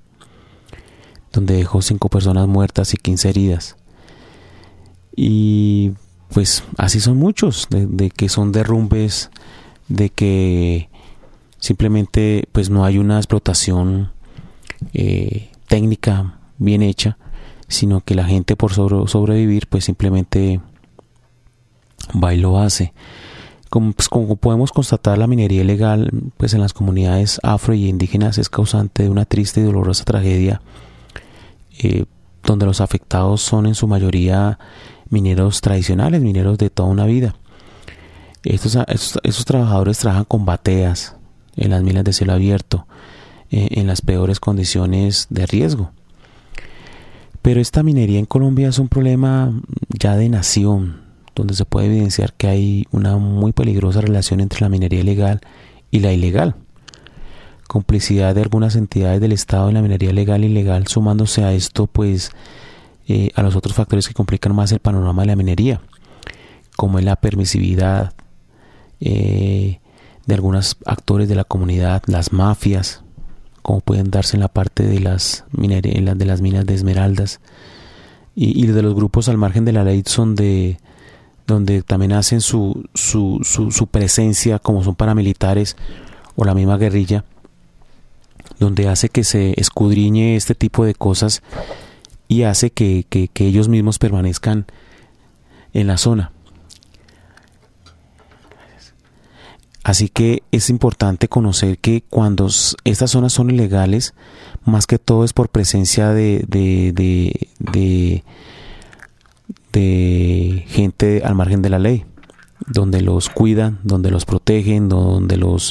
donde dejó 5 personas muertas y 15 heridas. Y pues así son muchos, de que son derrumbes, de que simplemente pues no hay una explotación técnica bien hecha, sino que la gente por sobrevivir pues simplemente va y lo hace. Como podemos constatar, la minería ilegal pues en las comunidades afro y indígenas es causante de una triste y dolorosa tragedia, donde los afectados son en su mayoría mineros tradicionales, mineros de toda una vida. Estos trabajadores trabajan con bateas en las minas de cielo abierto, en las peores condiciones de riesgo. Pero esta minería en Colombia es un problema ya de nación, donde se puede evidenciar que hay una muy peligrosa relación entre la minería ilegal y la ilegal. Complicidad de algunas entidades del Estado en la minería legal e ilegal, sumándose a esto pues a los otros factores que complican más el panorama de la minería, como es la permisividad de algunos actores de la comunidad, las mafias, como pueden darse en la parte de las minas de esmeraldas, y de los grupos al margen de la ley donde también hacen su presencia, como son paramilitares o la misma guerrilla, donde hace que se escudriñe este tipo de cosas y hace que ellos mismos permanezcan en la zona. Así que es importante conocer que cuando estas zonas son ilegales, más que todo es por presencia de gente al margen de la ley, donde los cuidan, donde los protegen, donde los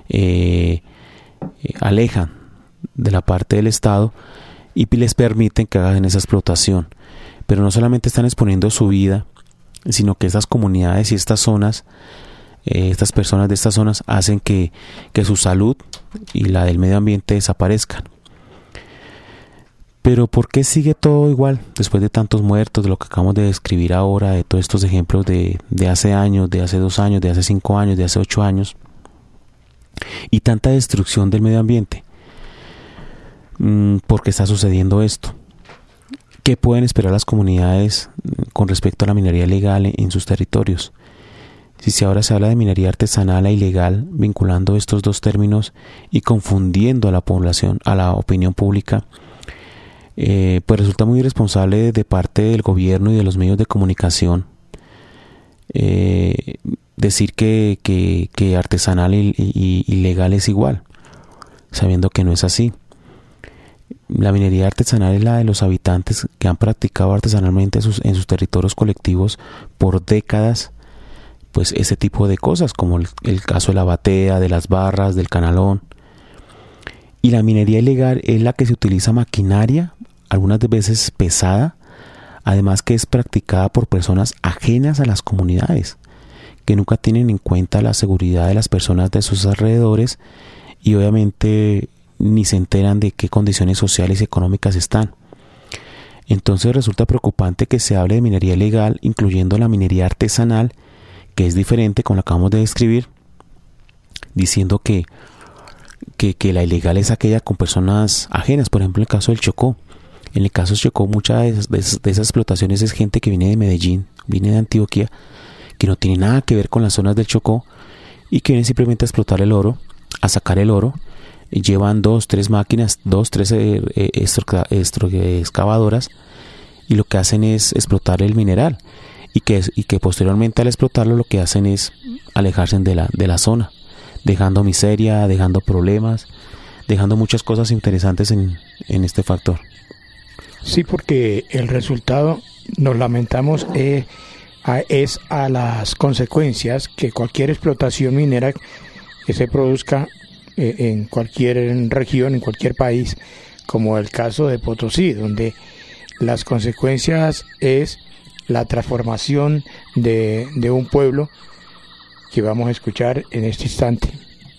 alejan de la parte del Estado y les permiten que hagan esa explotación. Pero no solamente están exponiendo su vida, sino que estas comunidades y estas zonas, estas personas de estas zonas hacen que su salud y la del medio ambiente desaparezcan. Pero ¿por qué sigue todo igual después de tantos muertos, de lo que acabamos de describir ahora, de todos estos ejemplos de hace años, de hace 2 años, de hace 5 años, de hace 8 años, y tanta destrucción del medio ambiente? ¿Por qué está sucediendo esto? ¿Qué pueden esperar las comunidades con respecto a la minería ilegal en sus territorios? Si ahora se habla de minería artesanal e ilegal, vinculando estos dos términos y confundiendo a la población, a la opinión pública, pues resulta muy irresponsable de parte del gobierno y de los medios de comunicación decir que artesanal y ilegal es igual, sabiendo que no es así. La minería artesanal es la de los habitantes que han practicado artesanalmente en sus territorios colectivos por décadas, pues ese tipo de cosas, como el caso de la batea, de las barras, del canalón. Y la minería ilegal es la que se utiliza maquinaria, algunas veces pesada, además que es practicada por personas ajenas a las comunidades, que nunca tienen en cuenta la seguridad de las personas de sus alrededores y obviamente ni se enteran de qué condiciones sociales y económicas están. Entonces resulta preocupante que se hable de minería ilegal, incluyendo la minería artesanal, que es diferente, como lo acabamos de describir, diciendo que la ilegal es aquella con personas ajenas. Por ejemplo, en el caso del Chocó. En el caso del Chocó, muchas de esas explotaciones es gente que viene de Medellín, viene de Antioquia, que no tiene nada que ver con las zonas del Chocó y que vienen simplemente a explotar el oro, a sacar el oro. Llevan 2, 3 máquinas, 2, 3 excavadoras, y lo que hacen es explotar el mineral, y que posteriormente al explotarlo lo que hacen es alejarse de la zona, dejando miseria, dejando problemas, dejando muchas cosas interesantes en este factor. Sí, porque el resultado, nos lamentamos, es a las consecuencias que cualquier explotación minera que se produzca en cualquier región, en cualquier país, como el caso de Potosí, donde las consecuencias es la transformación de un pueblo que vamos a escuchar en este instante.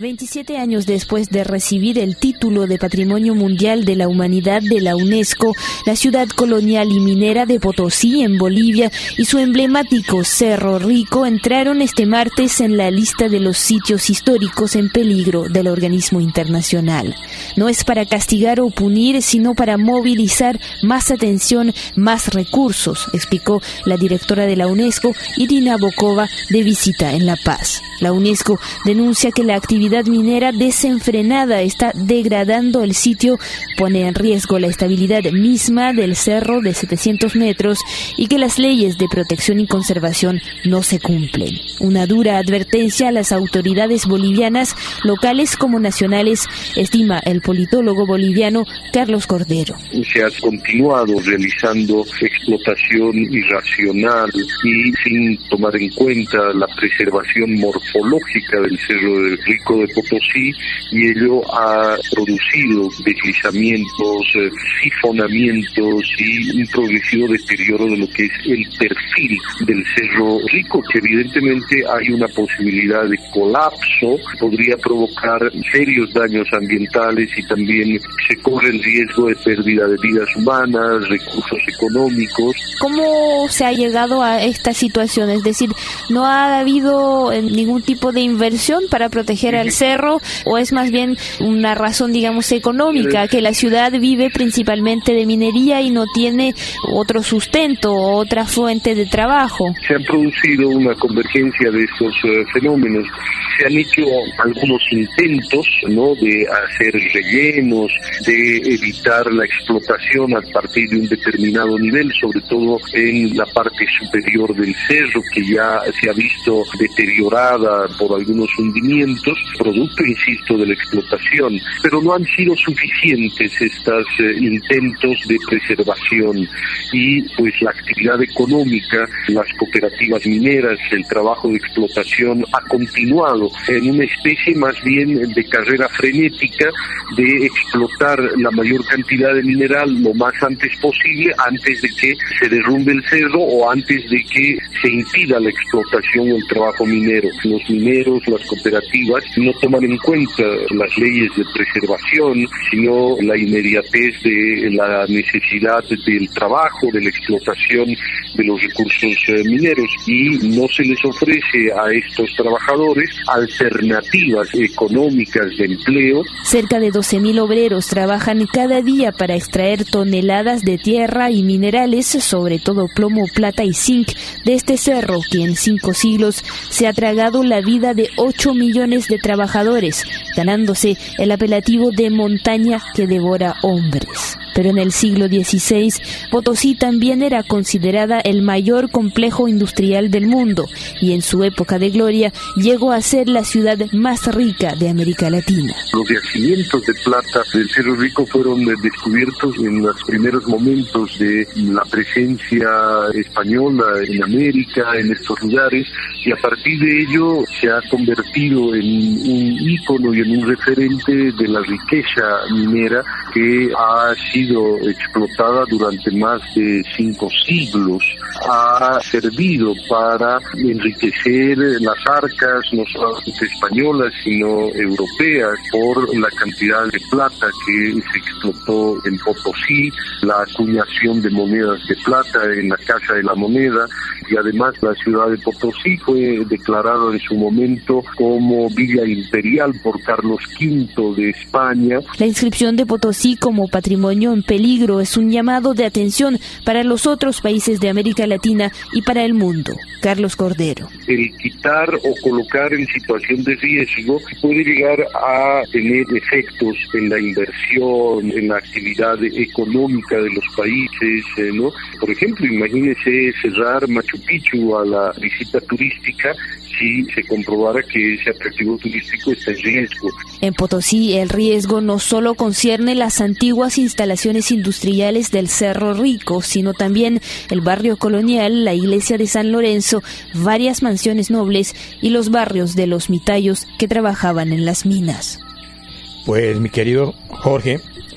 27 años después de recibir el título de Patrimonio Mundial de la Humanidad de la UNESCO, la ciudad colonial y minera de Potosí, en Bolivia, y su emblemático Cerro Rico entraron este martes en la lista de los sitios históricos en peligro del organismo internacional. No es para castigar o punir, sino para movilizar más atención, más recursos, explicó la directora de la UNESCO, Irina Bokova, de visita en La Paz. La UNESCO denuncia que la actividad minera desenfrenada está degradando el sitio, pone en riesgo la estabilidad misma del cerro de 700 metros y que las leyes de protección y conservación no se cumplen. Una dura advertencia a las autoridades bolivianas, locales como nacionales, estima el politólogo boliviano Carlos Cordero. Se ha continuado realizando explotación irracional y sin tomar en cuenta la preservación morfológica del Cerro Rico de Potosí, y ello ha producido deslizamientos, sifonamientos y un progresivo deterioro de lo que es el perfil del Cerro Rico, que evidentemente hay una posibilidad de colapso, podría provocar serios daños ambientales y también se corre el riesgo de pérdida de vidas humanas, recursos económicos. ¿Cómo se ha llegado a esta situación? Es decir, ¿no ha habido ningún tipo de inversión para proteger al cerro, o es más bien una razón, digamos, económica, que la ciudad vive principalmente de minería y no tiene otro sustento o otra fuente de trabajo? Se han producido una convergencia de estos fenómenos. Se han hecho algunos intentos, ¿no?, de hacer rellenos, de evitar la explotación a partir de un determinado nivel, sobre todo en la parte superior del cerro, que ya se ha visto deteriorada por algunos hundimientos, producto, insisto, de la explotación, pero no han sido suficientes estos intentos de preservación, y pues la actividad económica, las cooperativas mineras, el trabajo de explotación ha continuado en una especie más bien de carrera frenética de explotar la mayor cantidad de mineral lo más antes posible, antes de que se derrumbe el cerro o antes de que se impida la explotación o el trabajo minero. Los mineros, las cooperativas, no toman en cuenta las leyes de preservación, sino la inmediatez de la necesidad del trabajo, de la explotación de los recursos mineros, y no se les ofrece a estos trabajadores alternativas económicas de empleo. Cerca de 12.000 obreros trabajan cada día para extraer toneladas de tierra y minerales, sobre todo plomo, plata y zinc, de este cerro que en 5 siglos se ha tragado la vida de 8 millones de trabajadores, ganándose el apelativo de montaña que devora hombres. Pero en el siglo XVI, Potosí también era considerada el mayor complejo industrial del mundo, y en su época de gloria llegó a ser la ciudad más rica de América Latina. Los yacimientos de plata del Cerro Rico fueron descubiertos en los primeros momentos de la presencia española en América, en estos lugares, y a partir de ello se ha convertido en un ícono y en un referente de la riqueza minera que ha sido explotada durante más de 5 siglos. Ha servido para enriquecer las arcas, no solamente españolas, sino europeas, por la cantidad de plata que se explotó en Potosí, la acuñación de monedas de plata en la Casa de la Moneda, y además la ciudad de Potosí fue declarada en su momento como Villa Imperial por Carlos V de España. La inscripción de Potosí como patrimonio en peligro es un llamado de atención para los otros países de América Latina y para el mundo. Carlos Cordero. El quitar o colocar en situación de riesgo puede llegar a tener efectos en la inversión, en la actividad económica de los países, ¿no? Por ejemplo, imagínese cerrar Machu Picchu a la visita turística si se comprobara que ese atractivo turístico está en riesgo. En Potosí, el riesgo no solo concierne las antiguas instalaciones industriales del Cerro Rico, sino también el barrio colonial, la iglesia de San Lorenzo, varias mansiones nobles y los barrios de los mitayos que trabajaban en las minas. Pues, mi querido Jorge,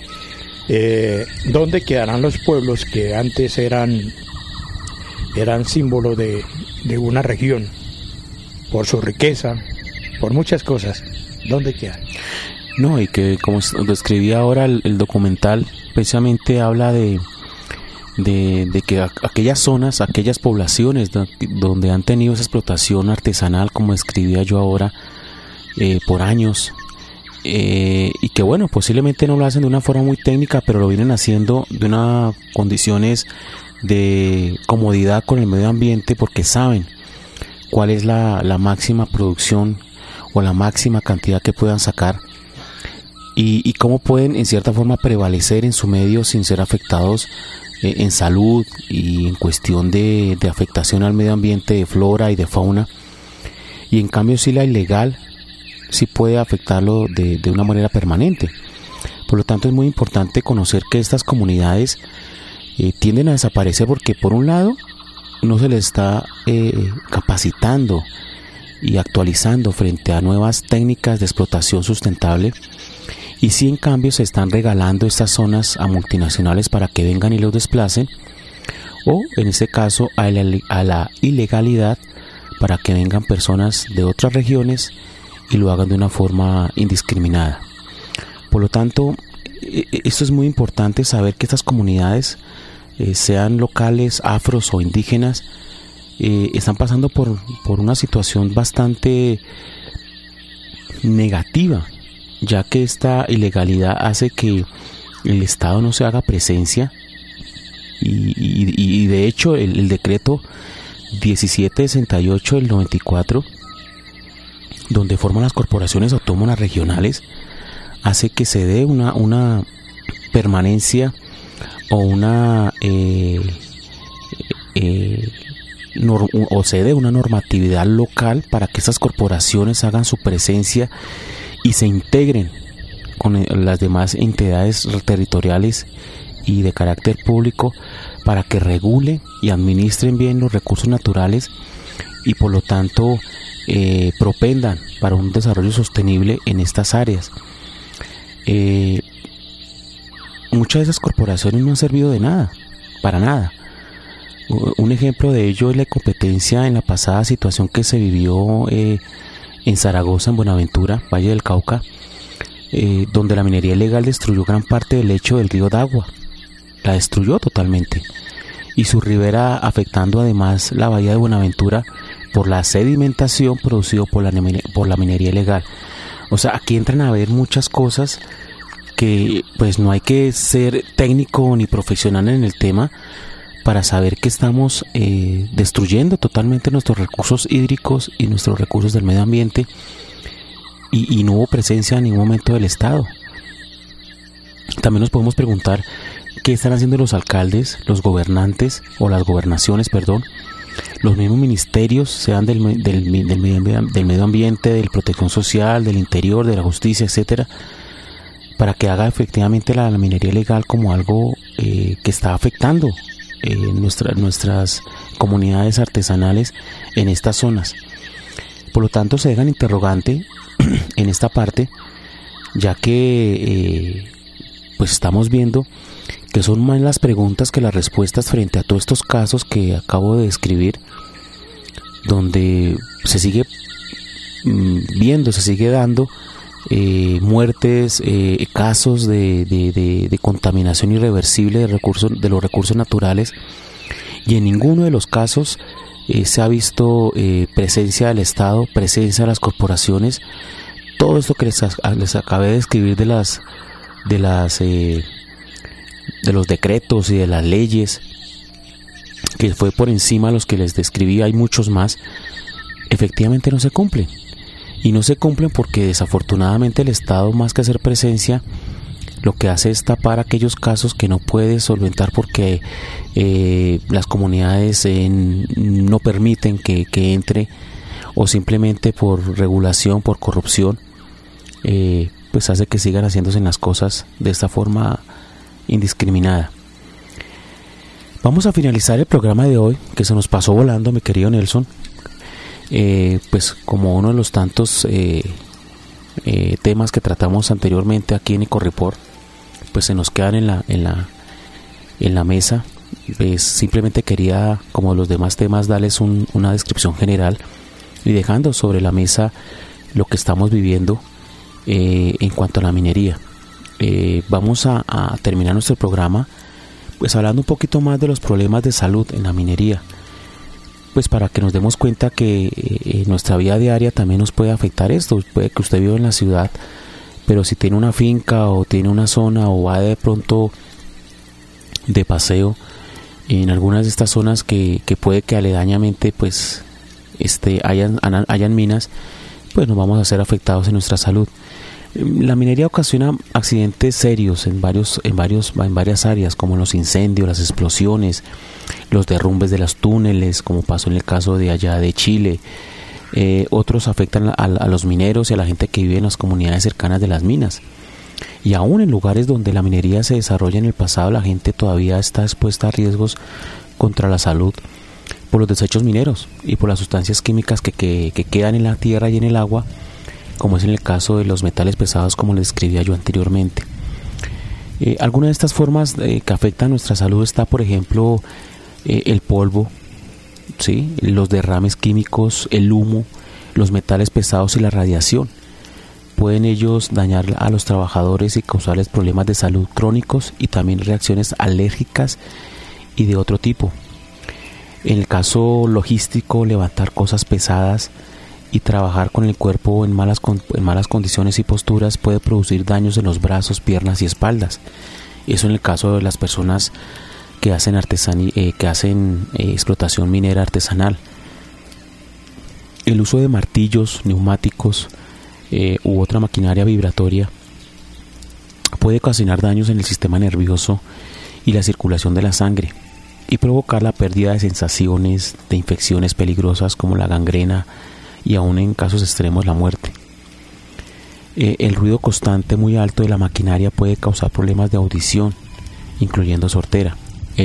¿dónde quedarán los pueblos que antes eran símbolo de una región por su riqueza, por muchas cosas. ¿Dónde queda? No, y que como lo escribí ahora, el documental precisamente habla de que aquellas zonas, aquellas poblaciones donde han tenido esa explotación artesanal, como escribía yo ahora, por años, y que bueno, posiblemente no lo hacen de una forma muy técnica, pero lo vienen haciendo de unas condiciones de comodidad con el medio ambiente, porque saben cuál es la máxima producción o la máxima cantidad que puedan sacar, y cómo pueden en cierta forma prevalecer en su medio sin ser afectados en salud y en cuestión de afectación al medio ambiente, de flora y de fauna. Y en cambio sí la ilegal sí puede afectarlo de una manera permanente. Por lo tanto es muy importante conocer que estas comunidades tienden a desaparecer porque por un lado no se les está capacitando y actualizando frente a nuevas técnicas de explotación sustentable, y sí en cambio se están regalando estas zonas a multinacionales para que vengan y los desplacen, o en este caso a la ilegalidad para que vengan personas de otras regiones y lo hagan de una forma indiscriminada. Por lo tanto, esto es muy importante, saber que estas comunidades, sean locales, afros o indígenas, están pasando por una situación bastante negativa, ya que esta ilegalidad hace que el Estado no se haga presencia, y de hecho el decreto 1768 del 94, donde forman las corporaciones autónomas regionales, hace que se dé una permanencia o se dé una normatividad local para que estas corporaciones hagan su presencia y se integren con las demás entidades territoriales y de carácter público para que regulen y administren bien los recursos naturales y por lo tanto propendan para un desarrollo sostenible en estas áreas. Muchas de esas corporaciones no han servido de nada, para nada. Un ejemplo de ello es la incompetencia en la pasada situación que se vivió en Zaragoza, en Buenaventura, Valle del Cauca, donde la minería ilegal destruyó gran parte del lecho del río Dagua. La destruyó totalmente, y su ribera, afectando además la bahía de Buenaventura por la sedimentación producida por la minería ilegal. O sea, aquí entran a ver muchas cosas que pues no hay que ser técnico ni profesional en el tema para saber que estamos destruyendo totalmente nuestros recursos hídricos y nuestros recursos del medio ambiente, y no hubo presencia en ningún momento del Estado. También nos podemos preguntar qué están haciendo los alcaldes, los gobernantes o las gobernaciones, los mismos ministerios, sean del medio ambiente, de la protección social, del interior, de la justicia, etcétera, para que haga efectivamente la minería ilegal como algo que está afectando nuestras comunidades artesanales en estas zonas. Por lo tanto, se dejan interrogante en esta parte, ya que pues estamos viendo que son más las preguntas que las respuestas frente a todos estos casos que acabo de describir, donde se sigue viendo, se sigue dando muertes, casos de contaminación irreversible de los recursos naturales, y en ninguno de los casos se ha visto presencia del Estado, presencia de las corporaciones. Todo esto que les acabé de describir de los decretos y de las leyes, que fue por encima de los que les describí, hay muchos más, efectivamente no se cumplen. Y no se cumplen porque desafortunadamente el Estado, más que hacer presencia, lo que hace es tapar aquellos casos que no puede solventar porque las comunidades no permiten que entre, o simplemente por regulación, por corrupción, pues hace que sigan haciéndose las cosas de esta forma indiscriminada. Vamos a finalizar el programa de hoy, que se nos pasó volando, mi querido Nelson. Pues como uno de los tantos temas que tratamos anteriormente aquí en Ecoreport, pues se nos quedan en la mesa. Pues simplemente quería, como los demás temas, darles una descripción general y dejando sobre la mesa lo que estamos viviendo en cuanto a la minería. Vamos a terminar nuestro programa pues hablando un poquito más de los problemas de salud en la minería, pues para que nos demos cuenta que nuestra vida diaria también nos puede afectar esto. Puede que usted viva en la ciudad, pero si tiene una finca o tiene una zona o va de pronto de paseo en algunas de estas zonas que puede que aledañamente pues hayan minas, pues nos vamos a ser afectados en nuestra salud. La minería ocasiona accidentes serios en varias áreas, como los incendios, las explosiones, los derrumbes de los túneles, como pasó en el caso de allá de Chile. Otros afectan a los mineros y a la gente que vive en las comunidades cercanas de las minas. Y aún en lugares donde la minería se desarrolla en el pasado, la gente todavía está expuesta a riesgos contra la salud por los desechos mineros y por las sustancias químicas que quedan en la tierra y en el agua, como es en el caso de los metales pesados, como les describía yo anteriormente. Algunas de estas formas que afectan nuestra salud está, por ejemplo, el polvo, ¿sí?, los derrames químicos, el humo, los metales pesados y la radiación. Pueden ellos dañar a los trabajadores y causarles problemas de salud crónicos y también reacciones alérgicas y de otro tipo. En el caso logístico, levantar cosas pesadas y trabajar con el cuerpo en malas condiciones y posturas puede producir daños en los brazos, piernas y espaldas. Eso en el caso de las personas que hacen explotación minera artesanal. El uso de martillos, neumáticos u otra maquinaria vibratoria puede ocasionar daños en el sistema nervioso y la circulación de la sangre y provocar la pérdida de sensaciones, de infecciones peligrosas como la gangrena y aún en casos extremos la muerte. El ruido constante muy alto de la maquinaria puede causar problemas de audición, incluyendo sordera.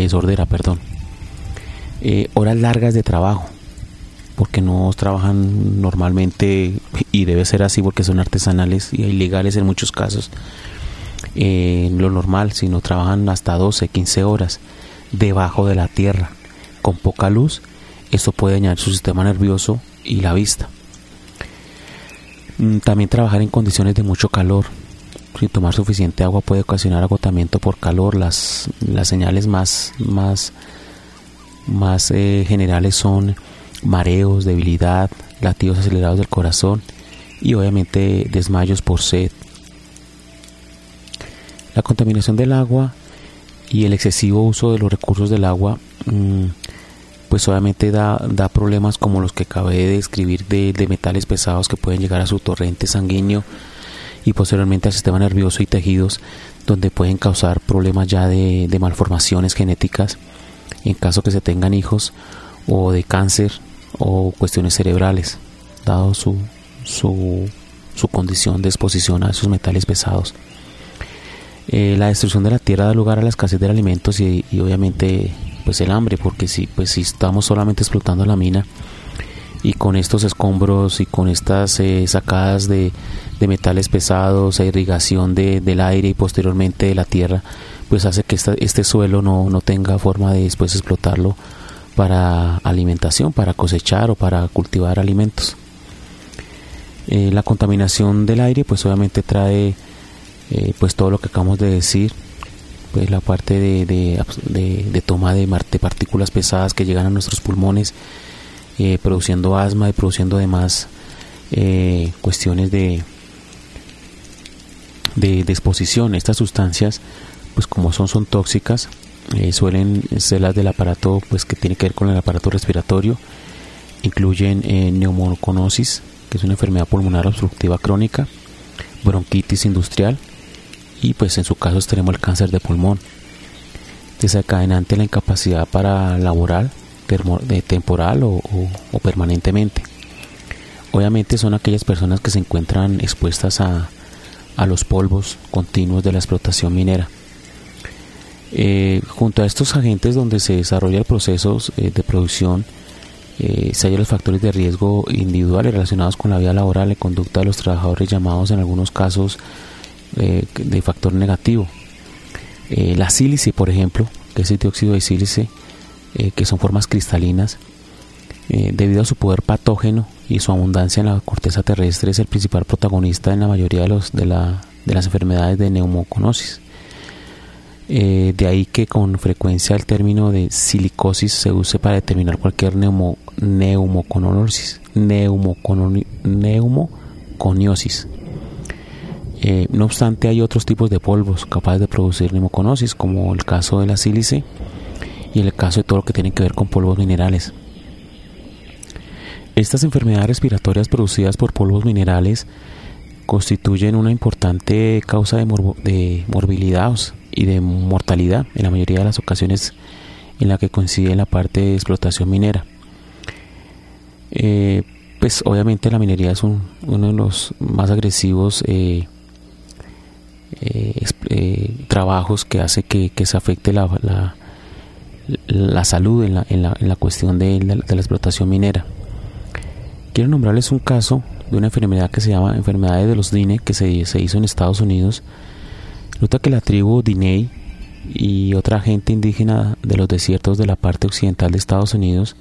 Horas largas de trabajo, porque no trabajan normalmente, y debe ser así porque son artesanales y ilegales en muchos casos, lo normal, sino trabajan hasta 12, 15 horas debajo de la tierra, con poca luz. Esto puede dañar su sistema nervioso y la vista. También trabajar en condiciones de mucho calor sin tomar suficiente agua puede ocasionar agotamiento por calor. Las señales más generales son mareos, debilidad, latidos acelerados del corazón y obviamente desmayos por sed. La contaminación del agua y el excesivo uso de los recursos del agua pues obviamente da problemas como los que acabé de describir de metales pesados que pueden llegar a su torrente sanguíneo y posteriormente al sistema nervioso y tejidos, donde pueden causar problemas ya de malformaciones genéticas en caso que se tengan hijos, o de cáncer o cuestiones cerebrales, dado su condición de exposición a esos metales pesados. La destrucción de la tierra da lugar a la escasez de alimentos y obviamente pues el hambre, porque si estamos solamente explotando la mina y con estos escombros y con estas sacadas de metales pesados e irrigación del aire y posteriormente de la tierra, pues hace que este suelo no tenga forma de después explotarlo para alimentación, para cosechar o para cultivar alimentos. La contaminación del aire pues obviamente trae pues todo lo que acabamos de decir, pues la parte de toma de partículas pesadas que llegan a nuestros pulmones, produciendo asma y produciendo además cuestiones de exposición. Estas sustancias pues como son tóxicas, suelen ser las del aparato pues que tiene que ver con el aparato respiratorio. Incluyen neumoconosis, que es una enfermedad pulmonar obstructiva crónica, bronquitis industrial y pues en su caso tenemos el cáncer de pulmón, desencadenante la incapacidad para laborar temporal o permanentemente. Obviamente son aquellas personas que se encuentran expuestas a los polvos continuos de la explotación minera. Junto a estos agentes donde se desarrolla el proceso de producción, se hallan los factores de riesgo individuales relacionados con la vida laboral y conducta de los trabajadores, llamados en algunos casos de factor negativo. La sílice, por ejemplo, que es el dióxido de sílice, que son formas cristalinas, debido a su poder patógeno y su abundancia en la corteza terrestre, es el principal protagonista en la mayoría de las enfermedades de neumoconosis. De ahí que con frecuencia el término de silicosis se use para determinar cualquier neumoconiosis. No obstante, hay otros tipos de polvos capaces de producir neumoconosis, como el caso de la sílice y el caso de todo lo que tiene que ver con polvos minerales. Estas enfermedades respiratorias producidas por polvos minerales constituyen una importante causa de morbilidad y de mortalidad en la mayoría de las ocasiones en la que coincide la parte de explotación minera. Pues obviamente la minería es uno de los más agresivos trabajos que hace que se afecte la salud en la cuestión de la explotación minera. Quiero nombrarles un caso de una enfermedad que se llama enfermedad de los Diné, que se hizo en Estados Unidos. Resulta que la tribu Diné y otra gente indígena de los desiertos de la parte occidental de Estados Unidos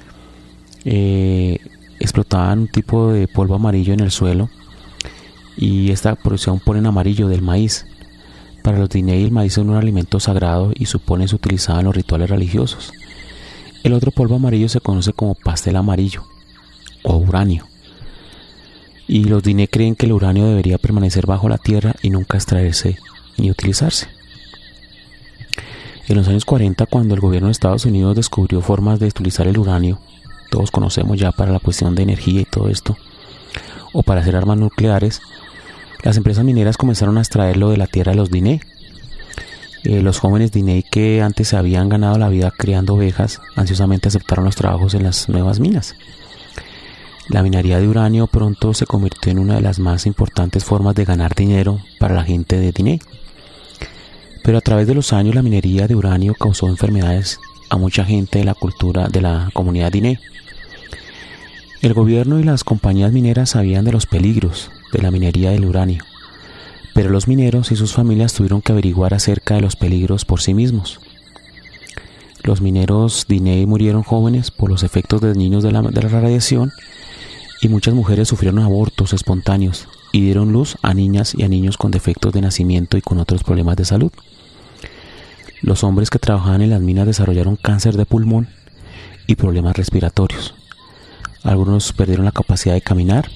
explotaban un tipo de polvo amarillo en el suelo, y esta producción pone en amarillo del maíz. Para los Diné el maíz es un alimento sagrado y supone su utilizado en los rituales religiosos. El otro polvo amarillo se conoce como pastel amarillo o uranio, y los Diné creen que el uranio debería permanecer bajo la tierra y nunca extraerse ni utilizarse. En los años 40, cuando el gobierno de Estados Unidos descubrió formas de utilizar el uranio, todos conocemos ya para la cuestión de energía y todo esto, o para hacer armas nucleares, las empresas mineras comenzaron a extraerlo de la tierra de los Diné. Los jóvenes Diné que antes se habían ganado la vida criando ovejas, ansiosamente aceptaron los trabajos en las nuevas minas. La minería de uranio pronto se convirtió en una de las más importantes formas de ganar dinero para la gente de Diné. Pero a través de los años la minería de uranio causó enfermedades a mucha gente de la cultura de la comunidad Diné. El gobierno y las compañías mineras sabían de los peligros de la minería del uranio, pero los mineros y sus familias tuvieron que averiguar acerca de los peligros por sí mismos. Los mineros Diné murieron jóvenes por los efectos de niños de la radiación, y muchas mujeres sufrieron abortos espontáneos y dieron luz a niñas y a niños con defectos de nacimiento y con otros problemas de salud. Los hombres que trabajaban en las minas desarrollaron cáncer de pulmón y problemas respiratorios. Algunos perdieron la capacidad de caminar,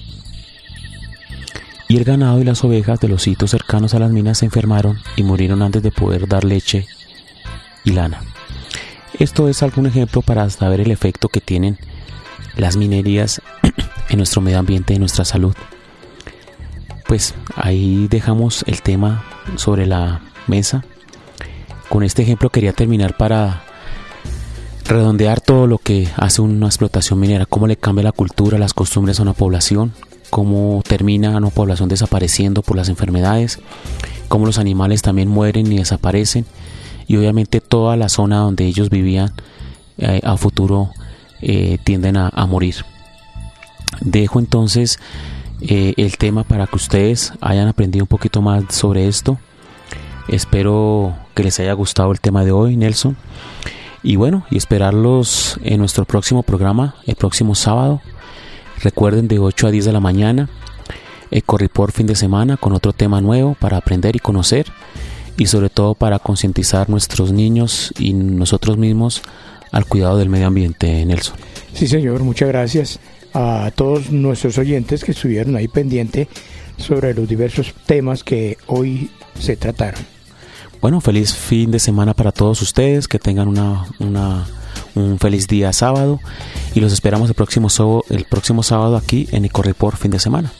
y el ganado y las ovejas de los sitios cercanos a las minas se enfermaron y murieron antes de poder dar leche y lana. Esto es algún ejemplo para saber el efecto que tienen las minerías en nuestro medio ambiente y en nuestra salud. Pues ahí dejamos el tema sobre la mesa. Con este ejemplo quería terminar para redondear todo lo que hace una explotación minera, cómo le cambia la cultura, las costumbres a una población, cómo termina una población desapareciendo por las enfermedades, cómo los animales también mueren y desaparecen, y obviamente toda la zona donde ellos vivían a futuro tienden a morir. Dejo entonces el tema para que ustedes hayan aprendido un poquito más sobre esto. Espero que les haya gustado el tema de hoy, Nelson. Y bueno, y esperarlos en nuestro próximo programa, el próximo sábado. Recuerden, de 8 a 10 de la mañana, Ecoreport fin de semana, con otro tema nuevo para aprender y conocer, y sobre todo para concientizar nuestros niños y nosotros mismos al cuidado del medio ambiente, Nelson. Sí, señor, muchas gracias a todos nuestros oyentes que estuvieron ahí pendientes sobre los diversos temas que hoy se trataron. Bueno, feliz fin de semana para todos ustedes, que tengan un feliz día sábado, y los esperamos el próximo sábado aquí en Ecoreport fin de semana.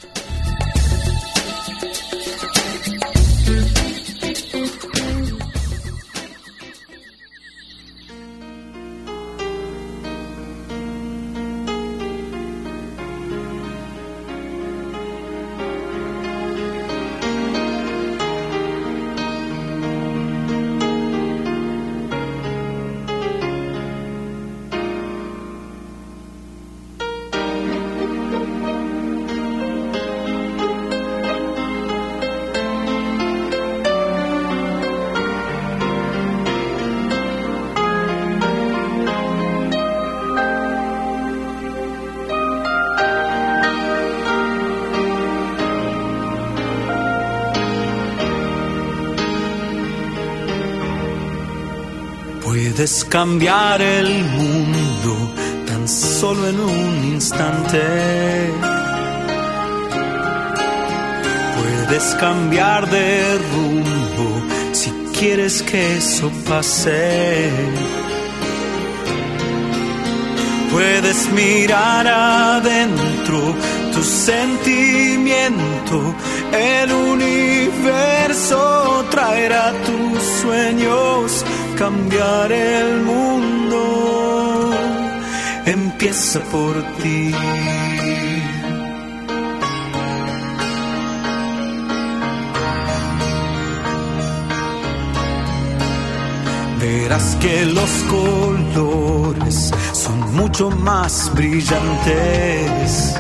Puedes cambiar el mundo tan solo en un instante. Puedes cambiar de rumbo si quieres que eso pase. Puedes mirar adentro tu sentimiento. El universo traerá tus sueños. Cambiar el mundo empieza por ti. Verás que los colores son mucho más brillantes.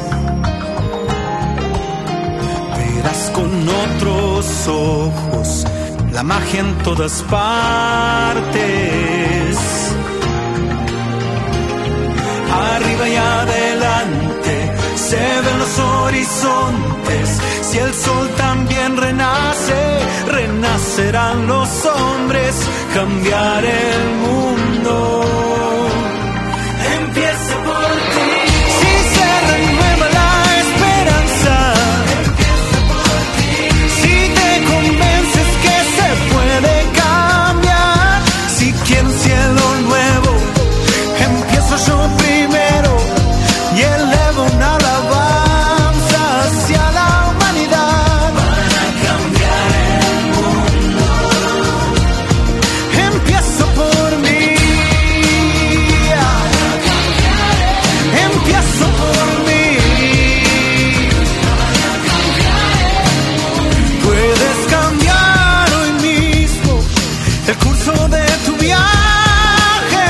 Verás con otros ojos la magia en todas partes. Arriba y adelante se ven los horizontes. Si el sol también renace, renacerán los hombres. Cambiar el mundo empieza por ti. Si se renueva la esperanza, empieza por ti. Si te convences que se puede cambiar, si quiero un cielo nuevo, empiezo yo primero y elevo una alabanza hacia la humanidad para cambiar el mundo. Empiezo por mí, empiezo por mí. Puedes cambiar hoy mismo el curso de tu viaje.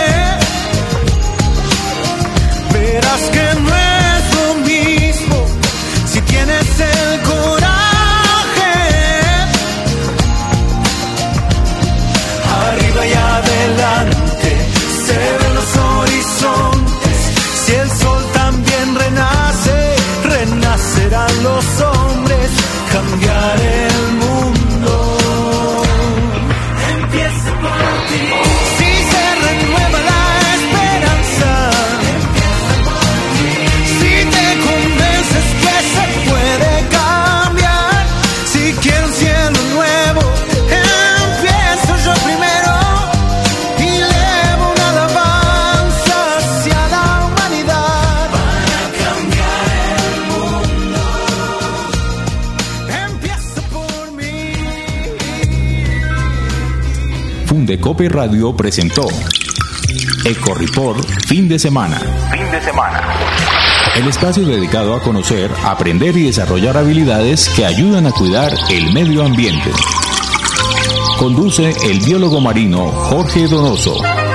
Verás que no es lo mismo si tienes el coraje. Arriba y adelante se ven los horizontes. Si el sol también renace, renacerán los hombres. Cambiar el mundo empieza por ti. Si se renueva la esperanza, empieza por ti. Si te convences que se puede cambiar, si quiero un cielo nuevo, empiezo yo primero y elevo una alabanza hacia la humanidad para cambiar el mundo. Empiezo por mí. Fundecopi Radio presentó Ecorreport Fin de Semana. El espacio dedicado a conocer, aprender y desarrollar habilidades que ayudan a cuidar el medio ambiente. Conduce el biólogo marino Jorge Donoso.